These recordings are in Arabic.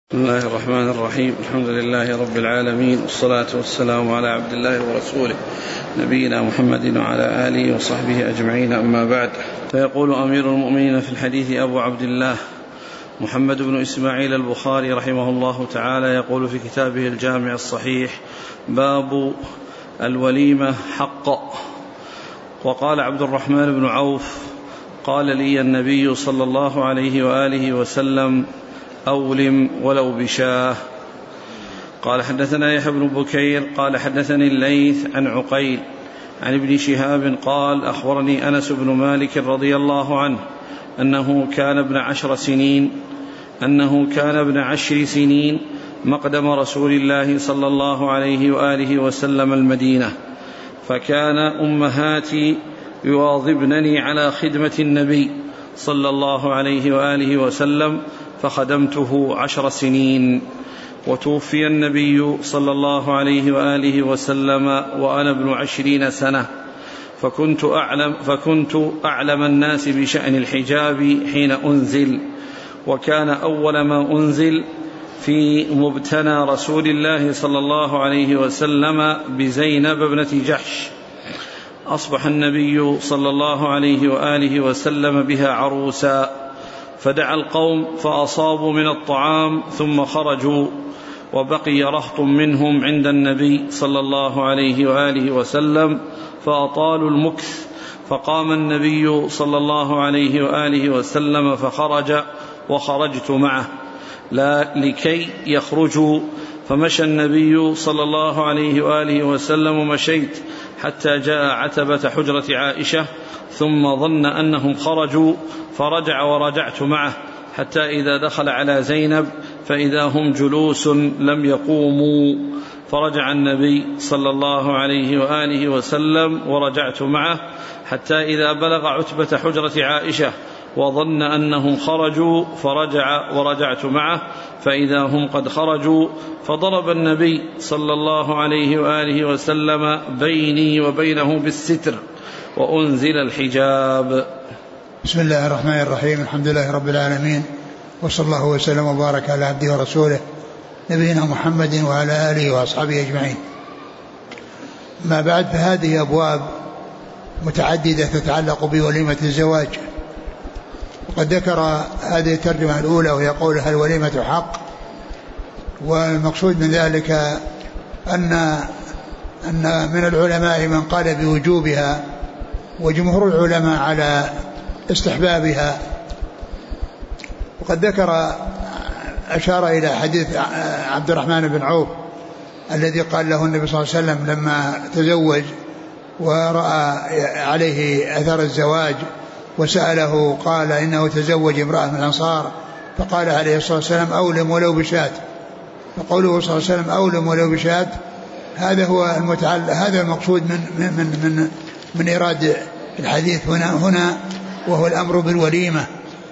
بسم الله الرحمن الرحيم. الحمد لله رب العالمين، والصلاة والسلام على عبد الله ورسوله نبينا محمد وعلى آله وصحبه أجمعين، أما بعد. فيقول أمير المؤمنين في الحديث أبو عبد الله محمد بن إسماعيل البخاري رحمه الله تعالى، يقول في كتابه الجامع الصحيح: باب الوليمة حق. وقال عبد الرحمن بن عوف: قال لي النبي صلى الله عليه وآله وسلم: أولم ولو بشاه. قال حدثنا يحيى بن بكير قال حدثني الليث عن عقيل عن ابن شهاب قال: أخبرني أنس بن مالك رضي الله عنه أنه كان ابن 10 سنين مقدم رسول الله صلى الله عليه وآله وسلم المدينة، فكان أمهاتي يواظبنني على خدمة النبي صلى الله عليه وآله وسلم، فخدمته 10 سنين. وتوفي النبي صلى الله عليه وآله وسلم وأنا ابن 20 سنة، فكنت أعلم الناس بشأن الحجاب حين أنزل، وكان أول ما أنزل في مبتنى رسول الله صلى الله عليه وسلم بزينب ابنة جحش. أصبح النبي صلى الله عليه وآله وسلم بها عروسا، فدعا القوم فأصابوا من الطعام ثم خرجوا، وبقي رهط منهم عند النبي صلى الله عليه وآله وسلم فأطالوا المكث، فقام النبي صلى الله عليه وآله وسلم فخرج وخرجت معه لكي يخرجوا، فمشى النبي صلى الله عليه وآله وسلم ومشيت حتى جاء عتبة حجرة عائشة، ثم ظن أنهم خرجوا فرجع ورجعت معه، حتى إذا دخل على زينب فإذا هم جلوس لم يقوموا، فرجع النبي صلى الله عليه وآله وسلم ورجعت معه، حتى إذا بلغ عتبة حجرة عائشة وظن أنهم خرجوا فرجع ورجعت معه، فإذا هم قد خرجوا، فضرب النبي صلى الله عليه وآله وسلم بيني وبينه بالستر، وأنزل الحجاب. بسم الله الرحمن الرحيم. الحمد لله رب العالمين، وصلى الله وسلم وبارك على عبده ورسوله نبينا محمد وعلى آله وأصحابه أجمعين. ما بعد، فهذه أبواب متعددة تتعلق بوليمة الزواج، وقد ذكر هذه الترجمة الأولى وهي قولها الوليمة حق، والمقصود من ذلك أن من العلماء من قال بوجوبها، وجمهور العلماء على استحبابها. وقد أشار إلى حديث عبد الرحمن بن عوف الذي قال له النبي صلى الله عليه وسلم لما تزوج ورأى عليه أثر الزواج وسأله، قال إنه تزوج امرأة من الأنصار، فقال عليه الصلاة والسلام: أولم ولو بشاة. فقوله صلى الله عليه وسلم أولم ولو بشاة، هذا المقصود من إرادة الحديث هنا، وهو الأمر بالوليمة.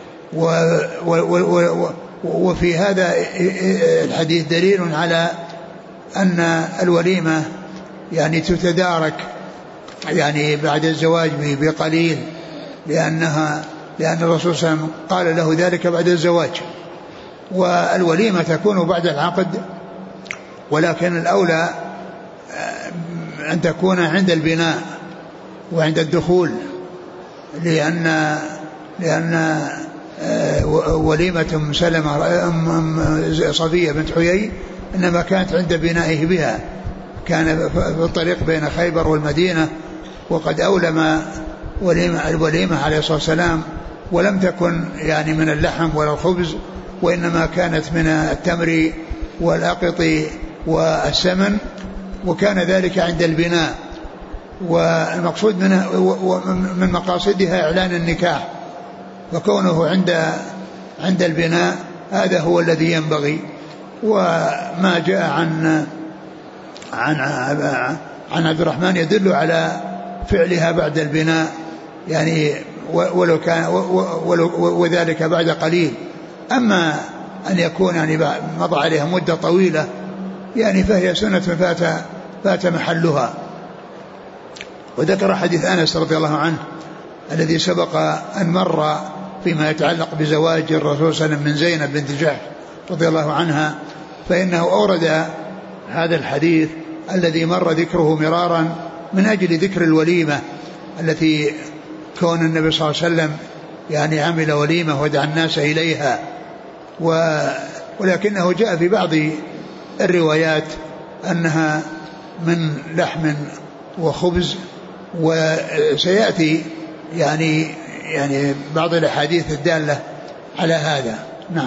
وفي هذا الحديث دليل على أن الوليمة يعني تتدارك يعني بعد الزواج بقليل، لأن الرسول صلى الله عليه وسلم قال له ذلك بعد الزواج، والوليمة تكون بعد العقد، ولكن الأولى أن تكون عند البناء وعند الدخول، لأن وليمة سلمة صفية بنت حيي إنما كانت عند بنائه بها، كان في الطريق بين خيبر والمدينة، وقد أولم الوليمة عليه الصلاة والسلام، ولم تكن يعني من اللحم ولا الخبز، وإنما كانت من التمر والأقط والسمن، وكان ذلك عند البناء. والمقصود من مقاصدها إعلان النكاح، وكونه عند البناء هذا هو الذي ينبغي. وما جاء عن عبد الرحمن يدل على فعلها بعد البناء، يعني ولو كان وذلك بعد قليل. أما أن يكون يعني مضى عليها مدة طويلة يعني فهي سنة فات محلها. وذكر حديث أنس رضي الله عنه الذي سبق أن مر فيما يتعلق بزواج الرسول صلى الله عليه وسلم من زينب بنت جحش رضي الله عنها، فإنه أورد هذا الحديث الذي مر ذكره مرارا من أجل ذكر الوليمة التي كون النبي صلى الله عليه وسلم يعني عمل وليمة ودعا الناس إليها، ولكنه جاء في بعض الروايات أنها من لحم وخبز، وسيأتي يعني بعض الأحاديث الدالة على هذا. نعم.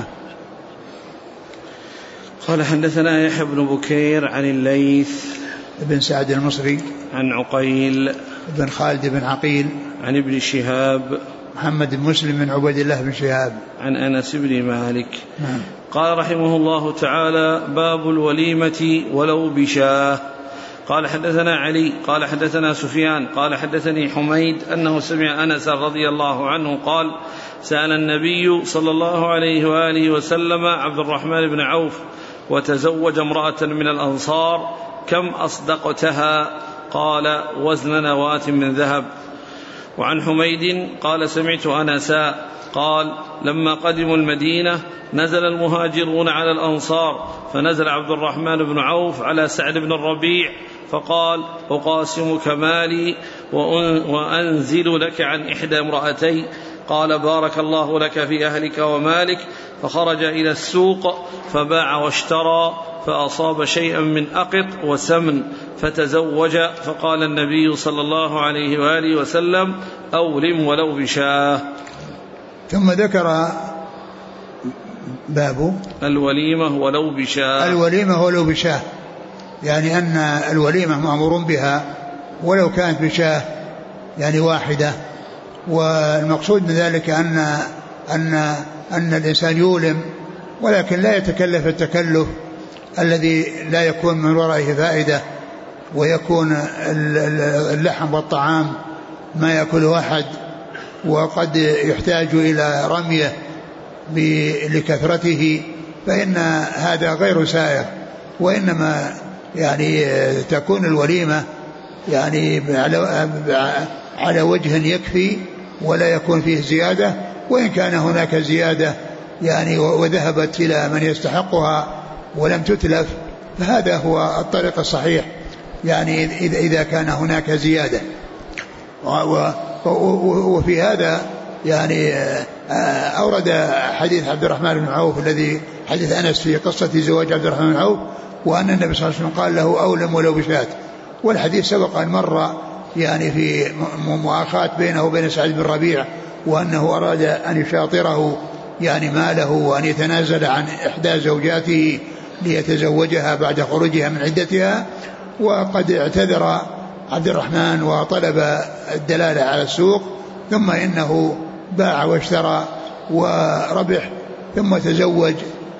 قال حدثنا يحيى بن بكير عن الليث بن سعد المصري عن عقيل بن خالد بن عقيل عن ابن شهاب محمد بن مسلم بن عبيد الله بن شهاب عن أنس بن مالك. نعم. قال رحمه الله تعالى: باب الوليمة ولو بشاه. قال حدثنا علي قال حدثنا سفيان قال حدثني حميد أنه سمع أنس رضي الله عنه قال: سأل النبي صلى الله عليه وآله وسلم عبد الرحمن بن عوف وتزوج امرأة من الأنصار: كم أصدقتها؟ قال: وزن نواة من ذهب. وعن حميد قال: سمعت أنسا قال: لما قدموا المدينة نزل المهاجرون على الأنصار، فنزل عبد الرحمن بن عوف على سعد بن الربيع فقال: أقاسمك مالي وأنزل لك عن إحدى امرأتي. قال: بارك الله لك في أهلك ومالك. فخرج إلى السوق فباع واشترى، فأصاب شيئا من أقط وسمن فتزوج، فقال النبي صلى الله عليه وآله وسلم: أولم ولو بشاه. ثم ذكر باب الوليمة ولو بشاه. الوليمة ولو بشاه، يعني أن الوليمة مأمور بها ولو كانت بشاه يعني واحدة. والمقصود من ذلك أن الإنسان يولم، ولكن لا يتكلف التكلف الذي لا يكون من ورائه فائدة، ويكون اللحم والطعام ما يأكله أحد، وقد يحتاج إلى رميه لكثرته، فإن هذا غير سائغ. وإنما يعني تكون الوليمة يعني على وجه يكفي ولا يكون فيه زيادة، وإن كان هناك زيادة يعني وذهبت إلى من يستحقها ولم تتلف، فهذا هو الطريق الصحيح، يعني إذا كان هناك زيادة. وفي هذا يعني أورد حديث عبد الرحمن بن عوف الذي حديث أنس في قصة زواج عبد الرحمن بن عوف، وأن النبي صلى الله عليه وسلم قال له: أولم ولو بشاة. والحديث سبق أن مر يعني في مؤاخاة بينه وبين سعد بن الربيع، وأنه أراد أن يشاطره يعني ماله، وأن يتنازل عن إحدى زوجاته ليتزوجها بعد خروجها من عدتها. وقد اعتذر عبد الرحمن وطلب الدلالة على السوق، ثم إنه باع واشترى وربح ثم تزوج.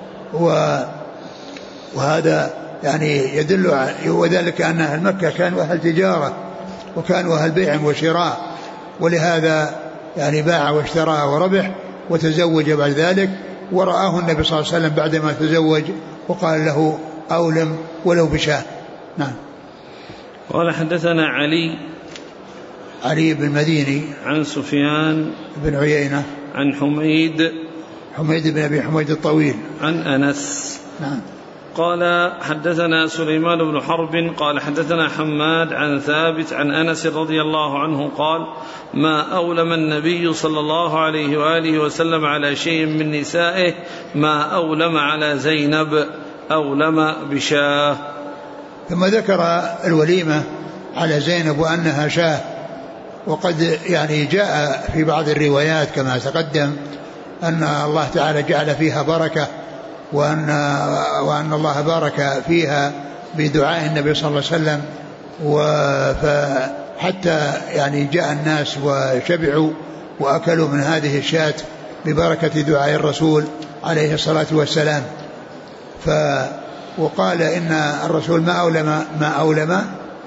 وهذا يعني يدل، وذلك أن أهل مكة كانوا أهل تجارة وكانوا أهل بيع وشراء، ولهذا يعني باع واشترى وربح وتزوج بعد ذلك. ورآه النبي صلى الله عليه وسلم بعدما تزوج وقال له: أولم ولو بشاه. نعم. قال حدثنا علي بن المديني عن سفيان بن عيينة عن حميد بن أبي حميد الطويل عن أنس. نعم. قال حدثنا سليمان بن حرب قال حدثنا حماد عن ثابت عن أنس رضي الله عنه قال: ما أولم النبي صلى الله عليه وآله وسلم على شيء من نسائه ما أولم على زينب، أولم بشاه. ثم ذكر الوليمة على زينب وأنها شاه، وقد يعني جاء في بعض الروايات كما تقدم أن الله تعالى جعل فيها بركة، وأن الله بارك فيها بدعاء النبي صلى الله عليه وسلم، فحتى يعني جاء الناس وشبعوا وأكلوا من هذه الشاة ببركة دعاء الرسول عليه الصلاة والسلام. وقال إن الرسول ما أولم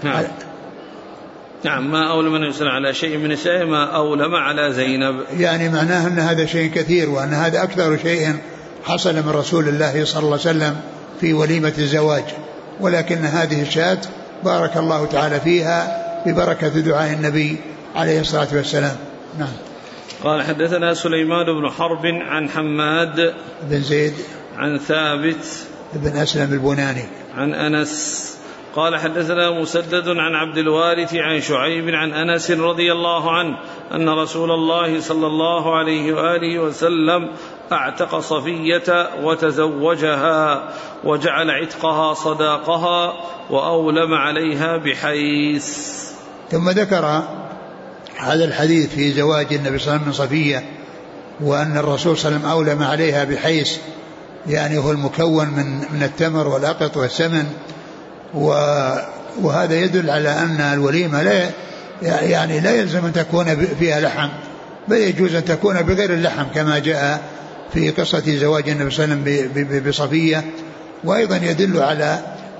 نعم ما أولم النبي صلى الله عليه وسلم على شيء من نسائه ما أولم على زينب، يعني معناه أن هذا شيء كثير، وأن هذا أكثر شيء حصل من رسول الله صلى الله عليه وسلم في وليمة الزواج، ولكن هذه الشاة بارك الله تعالى فيها ببركة دعاء النبي عليه الصلاة والسلام. نعم. قال حدثنا سليمان بن حرب عن حماد بن زيد عن ثابت بن أسلم البناني عن أنس قال حدثنا مسدد عن عبد الوارث عن شعيب عن أنس رضي الله عنه أن رسول الله صلى الله عليه وآله وسلم اعتق صفية وتزوجها وجعل عتقها صداقها وأولم عليها بحيث. ثم ذكر هذا الحديث في زواج النبي صلى الله عليه وسلم من صفية، وأن الرسول صلى الله عليه وسلم أولم عليها بحيث، يعني هو المكون من التمر والأقط والسمن، وهذا يدل على أن الوليمة لا يلزم أن تكون فيها لحم، بل يجوز أن تكون بغير اللحم كما جاء في قصة زواج النبي صلى الله عليه وسلم بصفية. وأيضا يدل على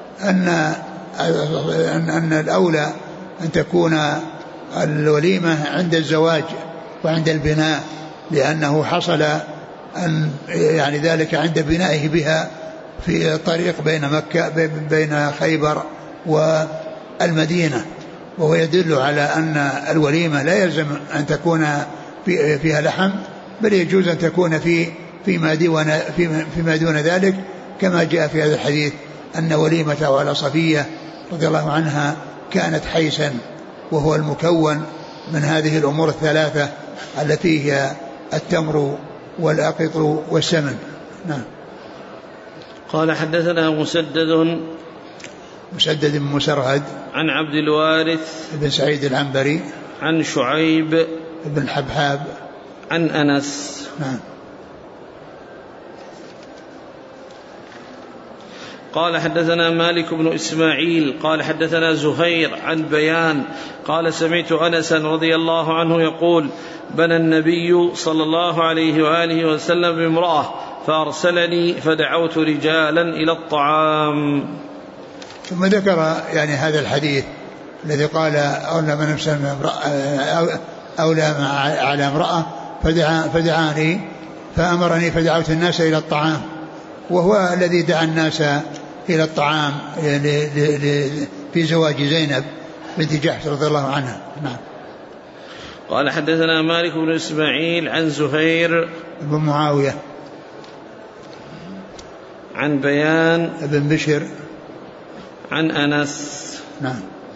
أن الأولى أن تكون الوليمة عند الزواج وعند البناء، لأنه حصل يعني ذلك عند بنائه بها في الطريق بين خيبر والمدينة. وهو يدل على أن الوليمة لا يلزم أن تكون فيها لحم، بل يجوز أن تكون فيما دون ذلك، كما جاء في هذا الحديث أن وليمة على صفية رضي الله عنها كانت حيسا، وهو المكون من هذه الأمور الثلاثة التي هي التمر والأقط والسمن. نعم. قال حدثنا مسدد بن مسرهد عن عبد الوارث بن سعيد العنبري عن شعيب بن حبحاب عن أنس. نعم. قال حدثنا مالك بن إسماعيل قال حدثنا زهير عن بيان قال سمعت أنسا رضي الله عنه يقول بنى النبي صلى الله عليه وآله وسلم بامرأة فأرسلني فدعوت رجالا إلى الطعام. ثم ذكر يعني هذا الحديث الذي قال أولى على امرأة فدعاني فأمرني فدعوت الناس إلى الطعام، وهو الذي دعا الناس إلى الطعام في زواج زينب بنت جحش رضي الله عنها. نعم. قال حدثنا مالك بن إسماعيل عن زهير بن معاوية عن بيان بن بشر عن أنس. نعم.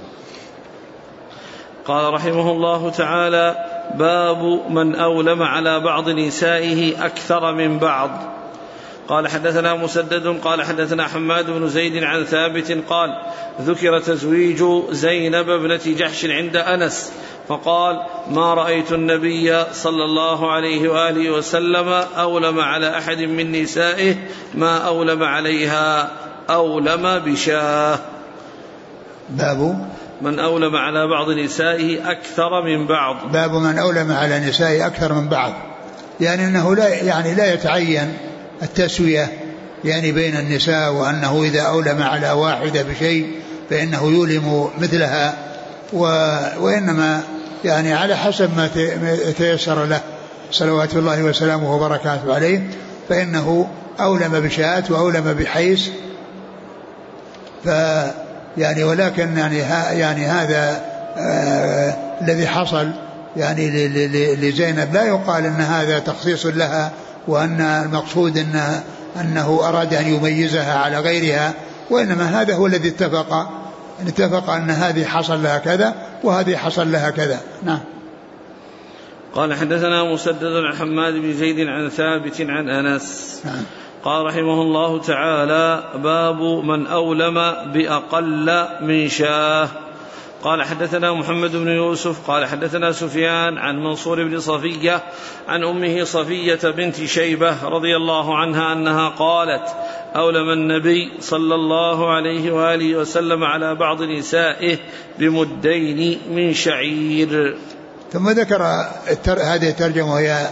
قال رحمه الله تعالى باب من أولم على بعض نسائه أكثر من بعض. قال حدثنا مسدد قال حدثنا حماد بن زيد عن ثابت قال ذكر تزويج زينب ابنة جحش عند أنس فقال ما رأيت النبي صلى الله عليه وآله وسلم أولم على أحد من نسائه ما أولم عليها أولم بشاه. باب من أولم على بعض نسائه أكثر من بعض. باب من أولم على نسائه أكثر من بعض، يعني أنه لا يتعين التسوية يعني بين النساء، وأنه إذا أولم على واحدة بشيء فإنه يولم مثلها، وإنما يعني على حسب ما تيسر له صلوات الله وسلامه وبركاته عليه، فإنه أولم بشاة وأولم بحيث يعني ولكن يعني هذا الذي حصل يعني لزينب لا يقال أن هذا تخصيص لها، وأن المقصود أنه أراد أن يميزها على غيرها، وإنما هذا هو الذي اتفق أن هذه حصل لها كذا وهذه حصل لها كذا. نعم. قال حدثنا مسدد عن حماد بن زيد عن ثابت عن أنس. نعم. قال رحمه الله تعالى باب من أولم بأقل من شاه. قال حدثنا محمد بن يوسف قال حدثنا سفيان عن منصور بن صفية عن أمه صفية بنت شيبة رضي الله عنها أنها قالت أولم النبي صلى الله عليه وآله وسلم على بعض نسائه بمدين من شعير. ثم ذكر هذه الترجمة وهي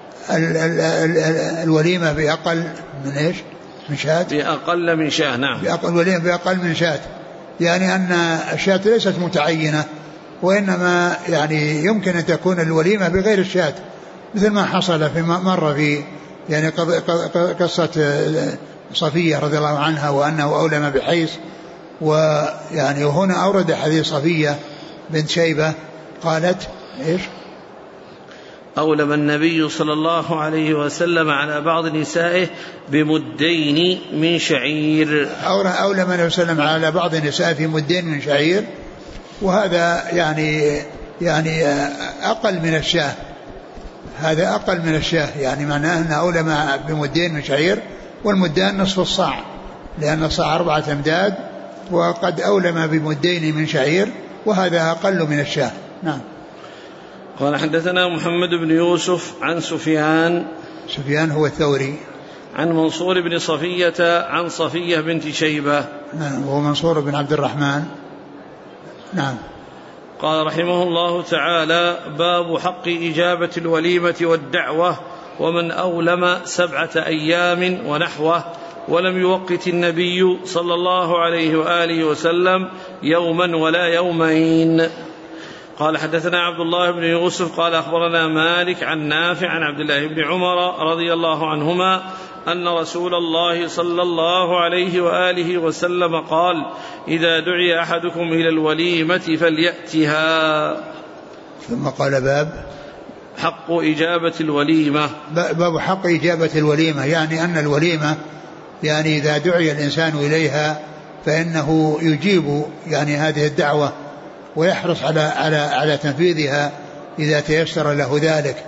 الوليمة بأقل من إيش؟ من شاة. بأقل من شاة. نعم. الوليمة بأقل من شاة، يعني أن الشاة ليست متعينة، وإنما يعني يمكن أن تكون الوليمة بغير الشاة، مثل ما حصل في مرة في يعني قصة صفية رضي الله عنها وأنه أولم بحيث، ويعني وهنا أورد حديث صفية بنت شيبة قالت إيش؟ أولم النبي صلى الله عليه وسلم على بعض نسائه بمدين من شعير. أولم النبي صلى الله عليه وسلم على بعض النساء في مدين من شعير، وهذا يعني أقل من الشاه، هذا أقل من الشاه، يعني معناه أن أولم بمدين من شعير، والمدان نصف الصاع، لأن الصاع 4 أمداد، وقد أولم بمدين من شعير، وهذا أقل من الشاه. نعم. قال حدثنا محمد بن يوسف عن سفيان هو الثوري، عن منصور بن صفية عن صفية بنت شيبة. نعم، وهو منصور بن عبد الرحمن. نعم. قال رحمه الله تعالى: باب حق إجابة الوليمة والدعوة ومن أولم 7 أيام ونحوه ولم يوقت النبي صلى الله عليه وآله وسلم يوما ولا يومين. قال حدثنا عبد الله بن يوسف قال أخبرنا مالك عن نافع عن عبد الله بن عمر رضي الله عنهما أن رسول الله صلى الله عليه وآله وسلم قال: إذا دعي أحدكم إلى الوليمة فليأتها. ثم قال: باب حق إجابة الوليمة. باب حق إجابة الوليمة، يعني أن الوليمة يعني إذا دعي الإنسان إليها فإنه يجيب يعني هذه الدعوة ويحرص على تنفيذها إذا تيسر له ذلك.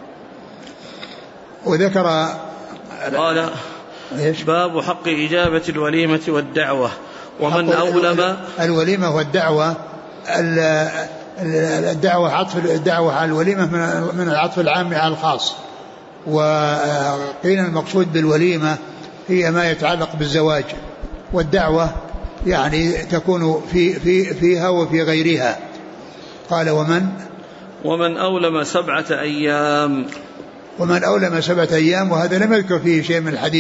وذكر قال: باب حق إجابة الوليمة والدعوة ومن أولم. الوليمة والدعوة، الدعوة على الوليمة من العطف العام على الخاص، وقيل المقصود بالوليمة هي ما يتعلق بالزواج، والدعوة يعني تكون فيها وفي غيرها. قال: ومن أولم 7 أيام. ومن أولم 7 أيام، وهذا لم يذكر فيه شيء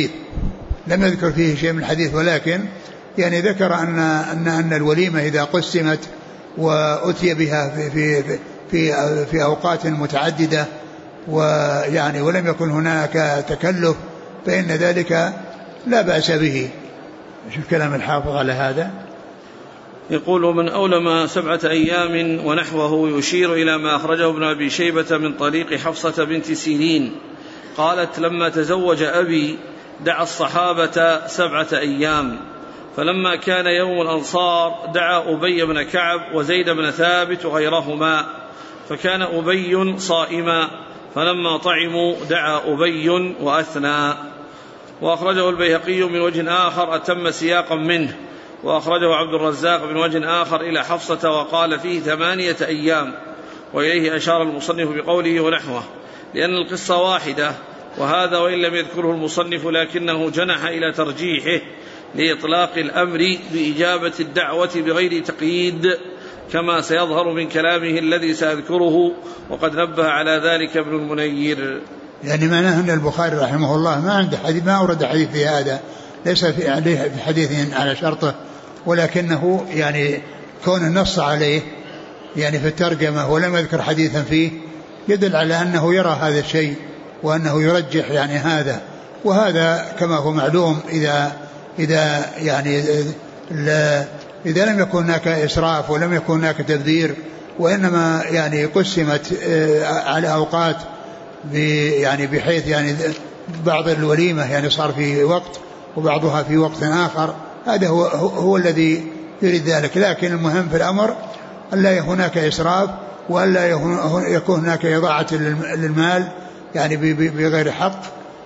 من الحديث، ولكن يعني ذكر أن الوليمة إذا قسمت وأتي بها في أوقات متعددة ويعني ولم يكن هناك تكلف فإن ذلك لا بأس به. شوف كلام الحافظ على هذا، يقول: ومن أولم 7 أيام ونحوه، يشير إلى ما أخرجه ابن أبي شيبة من طريق حفصة بنت سيرين قالت: لما تزوج أبي دعا الصحابة 7 أيام، فلما كان يوم الأنصار دعا أبي بن كعب وزيد بن ثابت وغيرهما، فكان أبي صائما، فلما طعموا دعا أبي وأثنى. وأخرجه البيهقي من وجه آخر أتم سياقا منه، وأخرجه عبد الرزاق من وجه آخر إلى حفصة وقال فيه 8 أيام، وإليه أشار المصنف بقوله ونحوه، لأن القصة واحدة، وهذا وإن لم يذكره المصنف لكنه جنح إلى ترجيحه لإطلاق الأمر بإجابة الدعوة بغير تقييد، كما سيظهر من كلامه الذي سأذكره، وقد نبه على ذلك ابن المنير. يعني معناه أن البخاري رحمه الله ما عنده حديث، ما أورد حديث في هذا، ليس في حديث على شرطه، ولكنه يعني كون النص عليه يعني في الترجمة ولم يذكر حديثا فيه يدل على أنه يرى هذا الشيء وأنه يرجح يعني هذا. وهذا كما هو معلوم إذا يعني إذا لم يكن هناك إسراف ولم يكن هناك تبذير، وإنما يعني قسمت على أوقات يعني بحيث يعني بعض الوليمة يعني صار في وقت وبعضها في وقت آخر، هذا هو الذي يريد ذلك. لكن المهم في الأمر أن لا هناك إسراف، وأن لا يكون هناك إضاعة للمال يعني بغير حق،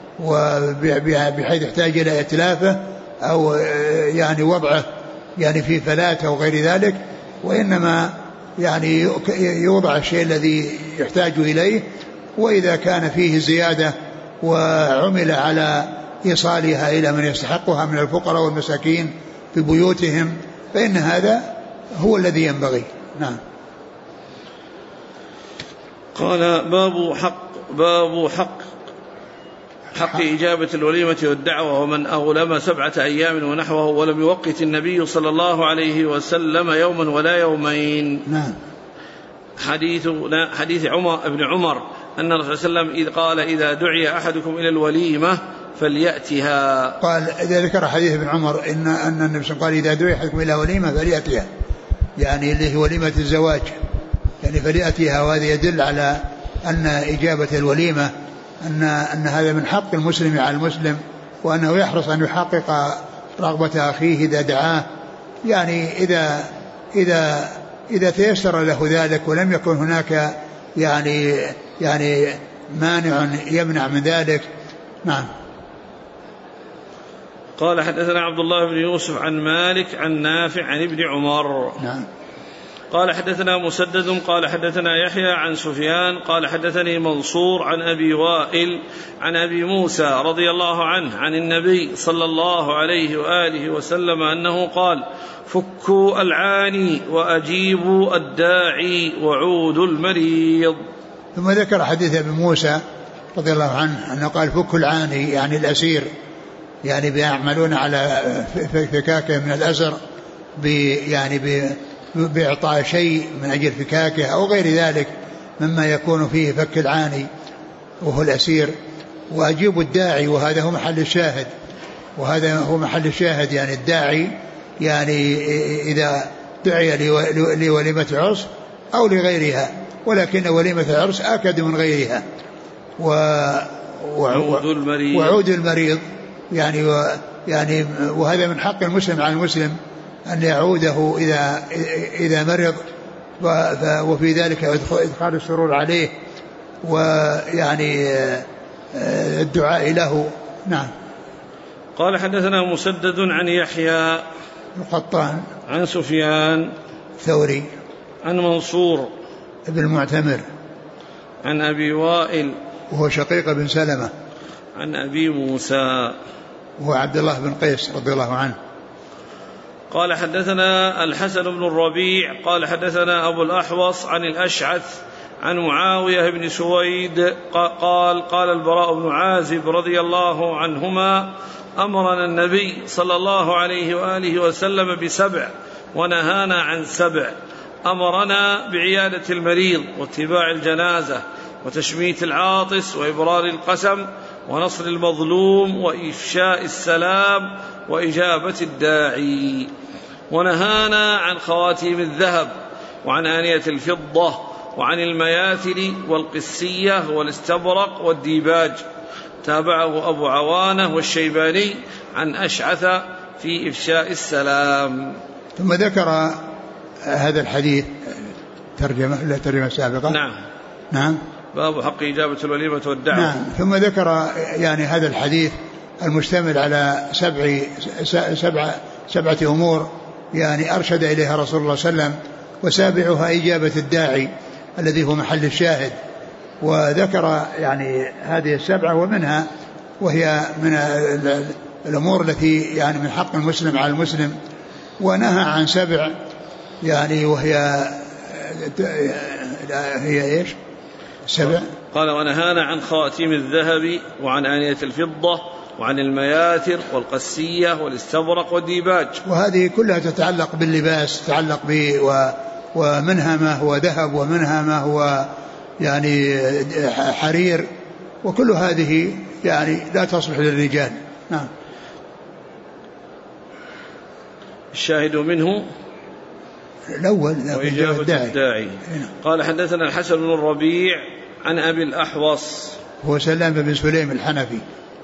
وبحيث يحتاج إلى إتلافه أو يعني وضعه يعني في فلات أو غير ذلك، وإنما يعني يوضع الشيء الذي يحتاج إليه، وإذا كان فيه زيادة وعمل على إيصالها إلى من يستحقها من الفقراء والمساكين في بيوتهم فإن هذا هو الذي ينبغي. نعم. قال: باب حق إجابة الوليمة والدعوة ومن أولم 7 أيام ونحوه ولم يوقت النبي صلى الله عليه وسلم يوما ولا يومين. نعم. حديث ابن عمر أن الرسول صلى الله عليه وسلم قال: إذا دعي أحدكم إلى الوليمة فليأتها. قال إذا ذكر حديث ابن عمر أن النبي صلى الله عليه وسلم قال: إذا دعي أحدكم إلى وليمة فليأتها، يعني اللي هي وليمة الزواج، يعني فليأتها، وهذا يدل على أن إجابة الوليمة أن هذا من حق المسلم على المسلم، وأنه يحرص أن يحقق رغبة أخيه إذا دعاه، يعني إذا تيسر له ذلك ولم يكن هناك يعني مانع يمنع من ذلك. نعم. قال حدثنا عبد الله بن يوسف عن مالك عن نافع عن ابن عمر. نعم. قال حدثنا مسدد قال حدثنا يحيى عن سفيان قال حدثني منصور عن أبي وائل عن أبي موسى رضي الله عنه عن النبي صلى الله عليه وآله وسلم أنه قال: فكوا العاني وأجيبوا الداعي وعودوا المريض. ثم ذكر حديث أبي موسى رضي الله عنه أنه قال: فكوا العاني، يعني الأسير، يعني بيعملون على فكاكه من الأسر بإعطاء شيء من أجل فكاكه أو غير ذلك مما يكون فيه فك العاني وهو الأسير. وأجيب الداعي، وهذا هو محل الشاهد، يعني الداعي يعني إذا دعي لوليمة عرس أو لغيرها، ولكن وليمة العرس آكد من غيرها. وعود المريض يعني وهذا من حق المسلم على المسلم أن يعوده إذا مرض، وفي ذلك إدخال السرور عليه ويعني الدعاء له. نعم. قال حدثنا مسدد عن يحيى القطان عن سفيان ثوري عن منصور ابن المعتمر عن أبي وائل وهو شقيق بن سلمة عن أبي موسى وهو عبد الله بن قيس رضي الله عنه. قال حدثنا الحسن بن الربيع قال حدثنا أبو الأحوص عن الأشعث عن معاوية بن سويد قال البراء بن عازب رضي الله عنهما: أمرنا النبي صلى الله عليه وآله وسلم ب7 ونهانا عن 7. أمرنا بعيادة المريض واتباع الجنازة وتشميت العاطس وإبرار القسم ونصر المظلوم وإفشاء السلام وإجابة الداعي. ونهانا عن خواتيم الذهب وعن آنية الفضة وعن المياثل والقسية والاستبرق والديباج. تابعه أبو عوانة والشيباني عن أشعث في إفشاء السلام. ثم ذكر هذا الحديث ترجمة سابقة. نعم. باب حق إجابة الوليمة والدعوة. نعم. ثم ذكر يعني هذا الحديث المشتمل على 7 أمور يعني أرشد إليها رسول الله صلى الله عليه وسلم، وسابعها إجابة الداعي الذي هو محل الشاهد. وذكر يعني هذه 7 ومنها، وهي من الأمور التي يعني من حق المسلم على المسلم. ونهى عن 7 يعني وهي إيش 7؟ قال: ونهانا عن خواتيم الذهب وعن آنية الفضة وعن المياثر والقسية والاستبرق والديباج. وهذه كلها تتعلق باللباس، تتعلق ومنها ما هو ذهب ومنها ما هو يعني حرير، وكل هذه يعني لا تصلح للرجال. نعم. الشاهد منه الأول وإجابة الداعي. قال حدثنا الحسن بن الربيع عن أبي الأحوص هو سلام بن سليم الحنفي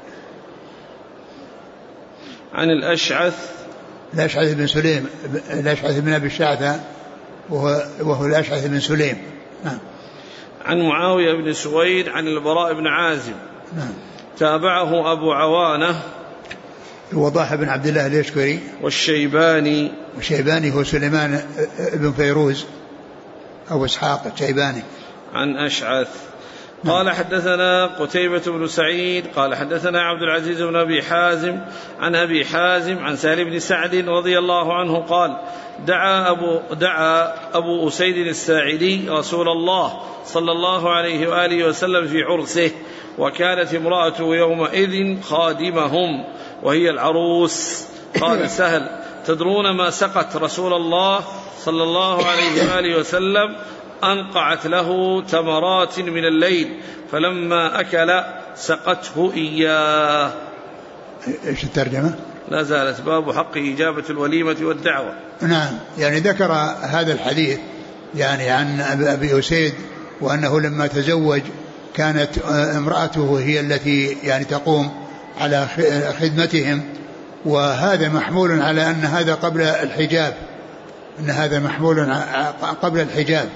عن الأشعث بن سليم، الأشعث بن أبي الشعثة وهو الأشعث بن سليم. نعم. عن معاوية بن سويد عن البراء بن عازب. نعم. تابعه أبو عوانة وضاح بن عبد الله اليشكري والشيباني هو سليمان بن فيروز أو إسحاق الشيباني عن أشعث. قال حدثنا قتيبة بن سعيد قال حدثنا عبد العزيز بن أبي حازم عن أبي حازم عن سهل بن سعد رضي الله عنه قال: دعا أبو أسيد الساعدي رسول الله صلى الله عليه وآله وسلم في عرسه، وكانت امرأته يومئذ خادمهم وهي العروس. قال سهل: تدرون ما سقت رسول الله صلى الله عليه وآله وسلم؟ أنقعت له تمرات من الليل، فلما أكل سقته إياه. إيش الترجمة؟ لا زالت باب حق إجابة الوليمة والدعوة. نعم. يعني ذكر هذا الحديث يعني عن أبي أسيد وأنه لما تزوج كانت امرأته هي التي يعني تقوم على خدمتهم. وهذا محمول على أن هذا قبل الحجاب، أن هذا محمول قبل الحجاب،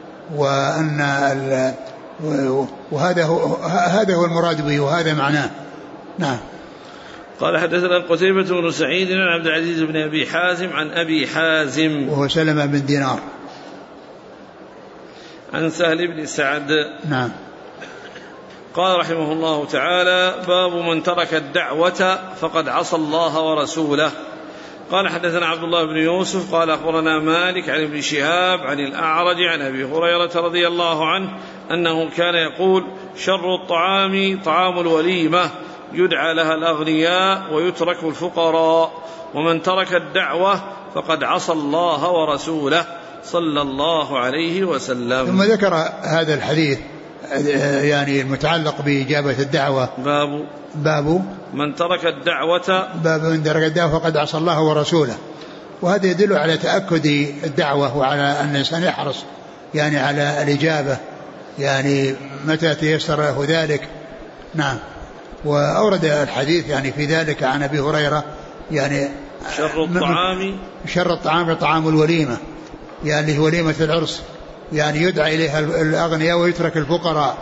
وأن وهذا هو المراد به وهذا معناه. نعم. قال حدثنا قتيبة بن سعيد عن عبد العزيز بن أبي حازم عن أبي حازم وهو سلمة بن دينار عن سهل بن سعد. نعم. قال رحمه الله تعالى: باب من ترك الدعوة فقد عصى الله ورسوله. قال حدثنا عبد الله بن يوسف قال أخبرنا مالك عن ابن شهاب عن الأعرج عن أبي هريرة رضي الله عنه أنه كان يقول: شر الطعام طعام الوليمة يدعى لها الأغنياء ويترك الفقراء، ومن ترك الدعوة فقد عصى الله ورسوله صلى الله عليه وسلم. ثم ذكر هذا الحديث يعني المتعلق بإجابة الدعوة. باب من ترك الدعوة، باب من ترك الدعوة فقد عصى الله ورسوله. وهذا يدل على تأكد الدعوة وعلى أن الإنسان يحرص يعني على الإجابة يعني متى تيسر له ذلك. نعم. وأورد الحديث يعني في ذلك عن أبي هريرة يعني شر الطعام طعام الوليمة، يعني وليمة العرس، يعني يدعى إليها الأغنياء ويترك الفقراء،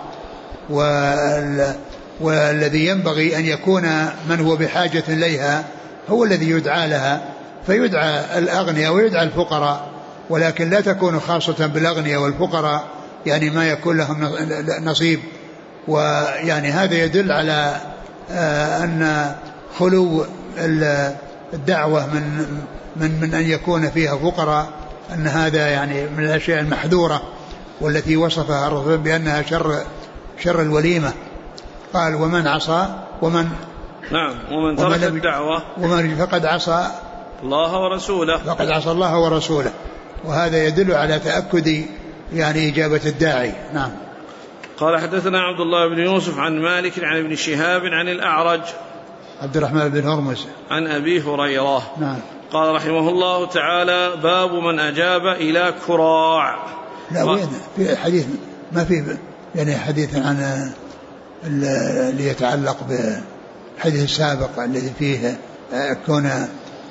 والذي ينبغي أن يكون من هو بحاجة إليها هو الذي يدعى لها، فيدعى الأغنياء ويدعى الفقراء، ولكن لا تكون خاصة بالأغنياء والفقراء يعني ما يكون لهم نصيب. ويعني هذا يدل على أن خلو الدعوة من أن يكون فيها فقراء أن هذا يعني من الأشياء المحذورة والتي وصفها الرسول بأنها شر الوليمة. قال: ومن عصى ومن ترك الدعوة ومن فقد عصى الله ورسوله، فقد عصى الله ورسوله. وهذا يدل على تأكد يعني إجابة الداعي. نعم. قال حدثنا عبد الله بن يوسف عن مالك عن ابن شهاب عن الأعرج عبد الرحمن بن هرمز عن أبي هريرة. نعم. قال رحمه الله تعالى: باب من أجاب إلى كراع. لا وين في حديث ما في يعني حديث عن اللي يتعلق بالحديث السابق الذي فيه كون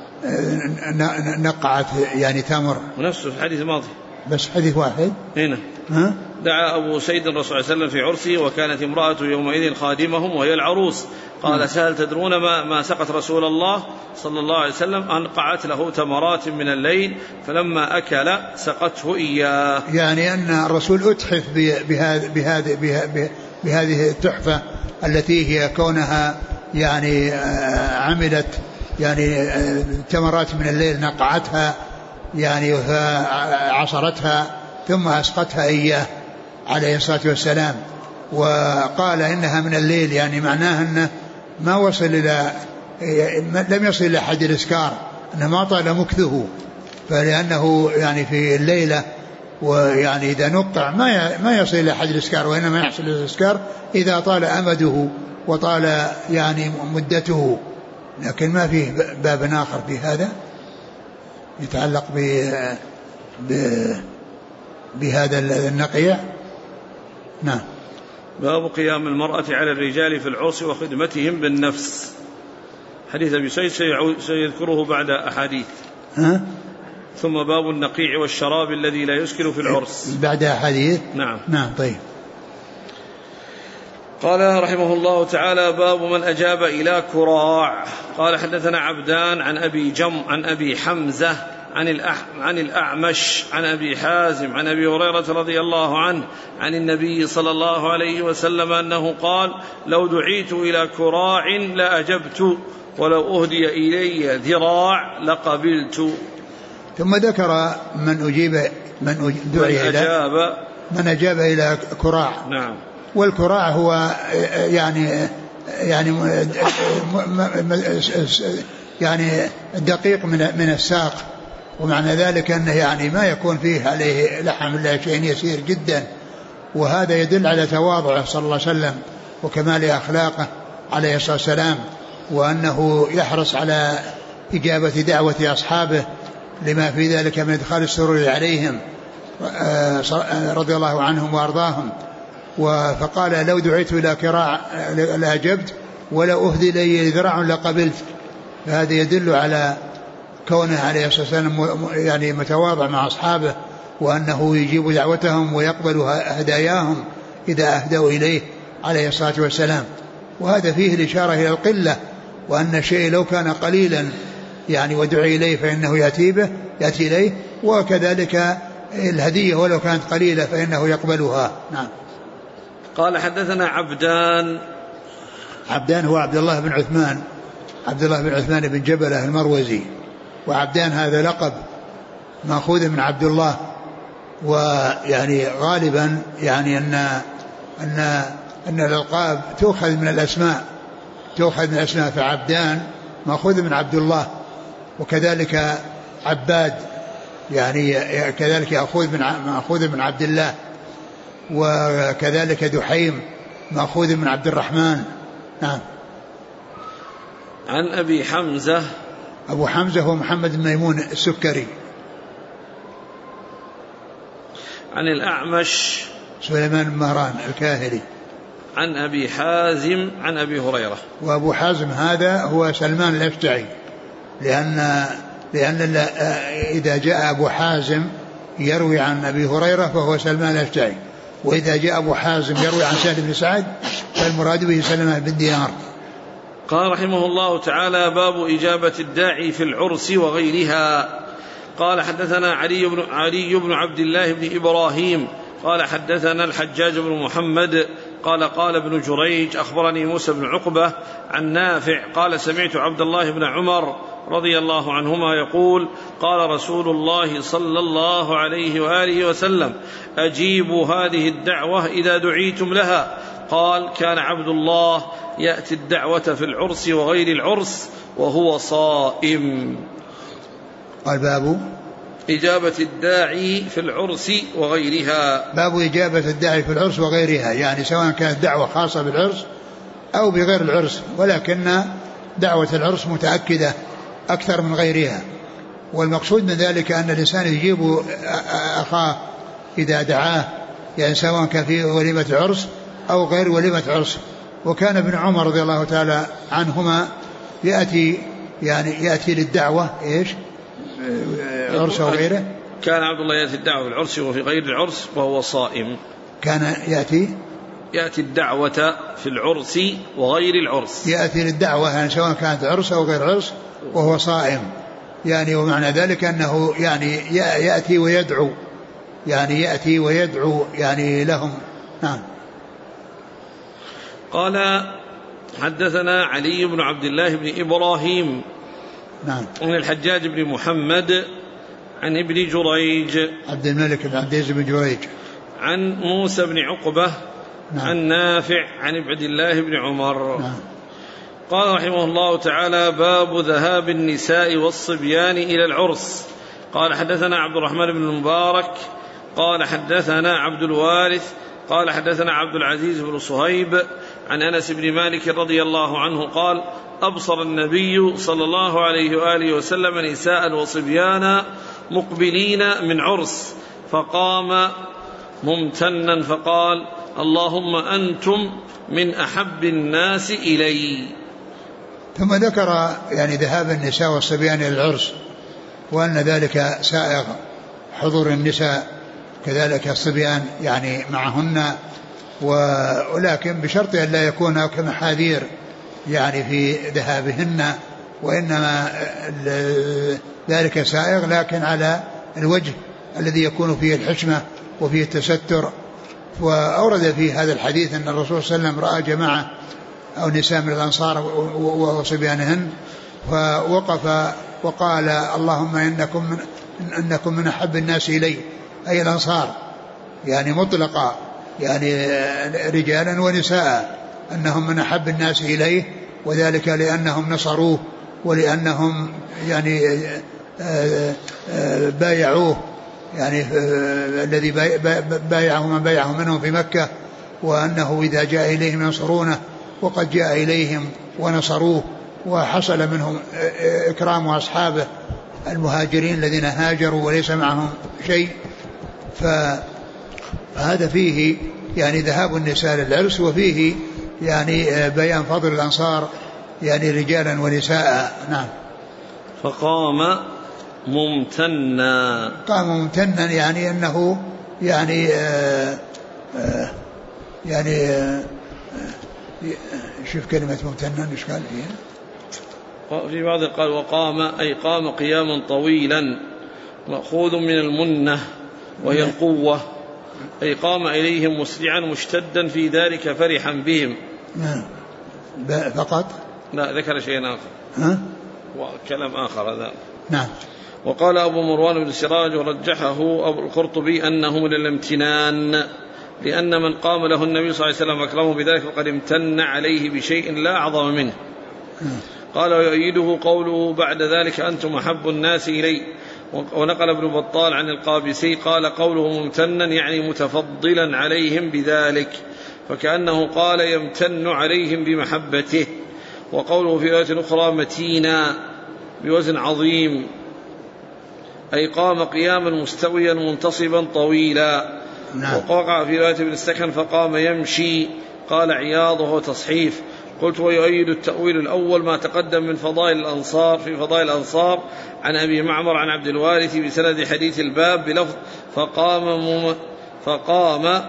نقعت يعني تمر، ونفسه الحديث الماضي بس حديث واحد هنا. دعا أبو سيد الرسول صلى الله عليه وسلم في عرسه وكانت امرأته يومئذ خادمهم وهي العروس. قال: سهل تدرون ما سقت رسول الله صلى الله عليه وسلم؟ أنقعت له تمرات من الليل فلما أكل سقته إياه. يعني أن الرسول أتحف بهذه التحفة التي هي كونها يعني عملت يعني تمرات من الليل نقعتها يعني عصرتها ثم أسقتها إياه عليه الصلاة والسلام. وقال إنها من الليل، يعني معناه أنه ما وصل لم يصل إلى حد الإسكار، أنه ما طال مكثه، فلأنه يعني في الليلة ويعني إذا نقع ما يصل إلى حد الإسكار، وإنما يحصل الإسكار إذا طال أمده وطال يعني مدته. لكن ما فيه باب آخر في هذا يتعلق بهذا النقيع. نعم. باب قيام المرأة على الرجال في العرس وخدمتهم بالنفس. حديث أبي سعيد سيذكره بعد أحاديث. ثم باب النقيع والشراب الذي لا يسكر في العرس بعد أحاديث. نعم. طيب. قال رحمه الله تعالى: باب من أجاب إلى كراع. قال حدثنا عبدان عن أبي حمزة عن الأعمش عن أبي حازم عن أبي هريرة رضي الله عنه عن النبي صلى الله عليه وسلم أنه قال: لو دعيت إلى كراع لأجبت، ولو أهدي إلي ذراع لقبلت. ثم ذكر من أجاب إلى كراع. نعم. والكراع هو يعني دقيق من الساق، ومعنى ذلك أنه يعني ما يكون فيه عليه لحم إلا شيء يسير جدا. وهذا يدل على تواضعه صلى الله عليه وسلم وكمال أخلاقه عليه الصلاة والسلام، وأنه يحرص على إجابة دعوة أصحابه لما في ذلك من إدخال السرور عليهم. رضي الله عنهم وأرضاهم، فقال لو دعيت إلى كراع لأجبت ولو أهدي لي ذراع لقبلت. فهذا يدل على كونه عليه الصلاة والسلام يعني متواضع مع أصحابه، وأنه يجيب دعوتهم ويقبل هداياهم إذا أهدوا إليه عليه الصلاة والسلام. وهذا فيه الإشارة إلى القلة، وأن الشيء لو كان قليلا يعني ودعي إليه فإنه يأتي إليه، وكذلك الهدية ولو كانت قليلة فإنه يقبلها. نعم. قال حدثنا عبدان هو عبد الله بن عثمان بن جبلة المروزي، وعبدان هذا لقب مأخوذ من عبد الله، ويعني غالبا يعني أن الألقاب تؤخذ من الأسماء، فعبدان مأخوذ من عبد الله، وكذلك عباد يعني كذلك مأخوذ من عبد الله، وكذلك دحيم مأخوذ من عبد الرحمن. نعم. عن أبي حمزة. أبو حمزة هو محمد بن ميمون السكري. عن الأعمش سليمان بن مهران الكاهلي. عن أبي حازم عن أبي هريرة. وأبو حازم هذا هو سلمان الأشجعي، لأن إذا جاء أبو حازم يروي عن أبي هريرة فهو سلمان الأشجعي، وإذا جاء أبو حازم يروي عن سهل بن سعد فالمراد به سلمان بن دينار. قال رحمه الله تعالى: باب إجابة الداعي في العرس وغيرها. قال حدثنا علي بن عبد الله بن إبراهيم قال حدثنا الحجاج بن محمد قال ابن جريج أخبرني موسى بن عقبة عن نافع قال سمعت عبد الله بن عمر رضي الله عنهما يقول: قال رسول الله صلى الله عليه وآله وسلم: أجيبوا هذه الدعوة إذا دعيتم لها. قال: كان عبد الله يأتي الدعوة في العرس وغير العرس وهو صائم. قال: باب إجابة الداعي في العرس وغيرها. باب إجابة الداعي في العرس وغيرها، يعني سواء كانت دعوة خاصة بالعرس أو بغير العرس، ولكن دعوة العرس متأكدة أكثر من غيرها. والمقصود من ذلك أن الإنسان يجيب أخاه إذا دعاه، يعني سواء كان في وليمة عرس أو غير وليمة عرس. وكان ابن عمر رضي الله تعالى عنهما يأتي للدعوة عرس وغيره. كان عبد الله يأتي الدعوة في العرس وفي غير العرس وهو صائم. كان يأتي الدعوة في العرس وغير العرس، يأتي للدعوة يعني سواء كانت عرس أو غير عرس وهو صائم، يعني ومعنى ذلك أنه يعني يأتي ويدعو يعني لهم. نعم. قال حدثنا علي بن عبد الله بن إبراهيم نعم عن الحجاج بن محمد عن ابن جريج عبد الملك بن عبد العزيز بن جريج عن موسى بن عقبة نعم. عن نافع عن عبد الله بن عمر. نعم. قال رحمه الله تعالى: باب ذهاب النساء والصبيان إلى العرس. قال حدثنا عبد الرحمن بن المبارك قال حدثنا عبد الوارث قال حدثنا عبد العزيز بن صهيب عن أنس بن مالك رضي الله عنه قال: أبصر النبي صلى الله عليه وآله وسلم نساء وصبيانا مقبلين من عرس، فقام ممتنا فقال: اللهم أنتم من أحب الناس إلي. ثم ذكر يعني ذهاب النساء والصبيان إلى العرس، وأن ذلك سائغ حضور النساء كذلك الصبيان يعني معهن، ولكن بشرط أن لا يكون كمحاذير يعني في ذهابهن، وإنما ذلك سائغ لكن على الوجه الذي يكون فيه الحشمة وفيه التستر. وأورد في هذا الحديث أن الرسول صلى الله عليه وسلم رأى جماعة أو نساء من الأنصار وصبيانهن، فوقف وقال: اللهم إنكم من أحب الناس إلي، أي الأنصار يعني مطلقا، يعني رجالا ونساء، أنهم من أحب الناس إليه، وذلك لأنهم نصروه ولأنهم يعني بايعوه، يعني الذي بايعه من بايعه منهم في مكة، وأنه إذا جاء إليهم ينصرونه، وقد جاء إليهم ونصروه، وحصل منهم إكرام أصحابه المهاجرين الذين هاجروا وليس معهم شيء، فهذا فيه يعني ذهاب النساء للعرس، وفيه يعني بيان فضل الأنصار يعني رجالا ونساء. نعم. فقام ممتنا. قام ممتنا يعني أنه يعني شوف كلمة ممتنا إيش قال فيها. في بعض قال وقام أي قام قياما طويلا مأخوذ من المنة وهي القوة، أي قام إليهم مسرعا مشتدا في ذلك فرحا بهم. نعم. فقط لا ذكر شيئا آخر وكلام آخر هذا. نعم. وقال أبو مروان بن سراج ورجحه أبو القرطبي أنه من الامتنان، لأن من قام له النبي صلى الله عليه وسلم أكرمه بذلك فقد امتن عليه بشيء لا أعظم منه. قال ويؤيده قوله بعد ذلك أنتم أحب الناس إلي. ونقل ابن بطال عن القابسي قال قوله ممتنا يعني متفضلا عليهم بذلك، فكأنه قال يمتن عليهم بمحبته. وقوله في رواية أخرى متينا بوزن عظيم، أي قام قياما مستويا منتصبا طويلا. وقع في رواية ابن السكن فقام يمشي. قال عياض وهو تصحيف. قلت ويؤيد التأويل الأول ما تقدم من فضائل الأنصار في فضائل الأنصار عن أبي معمر عن عبد الوارث بسند حديث الباب بلفظ فقام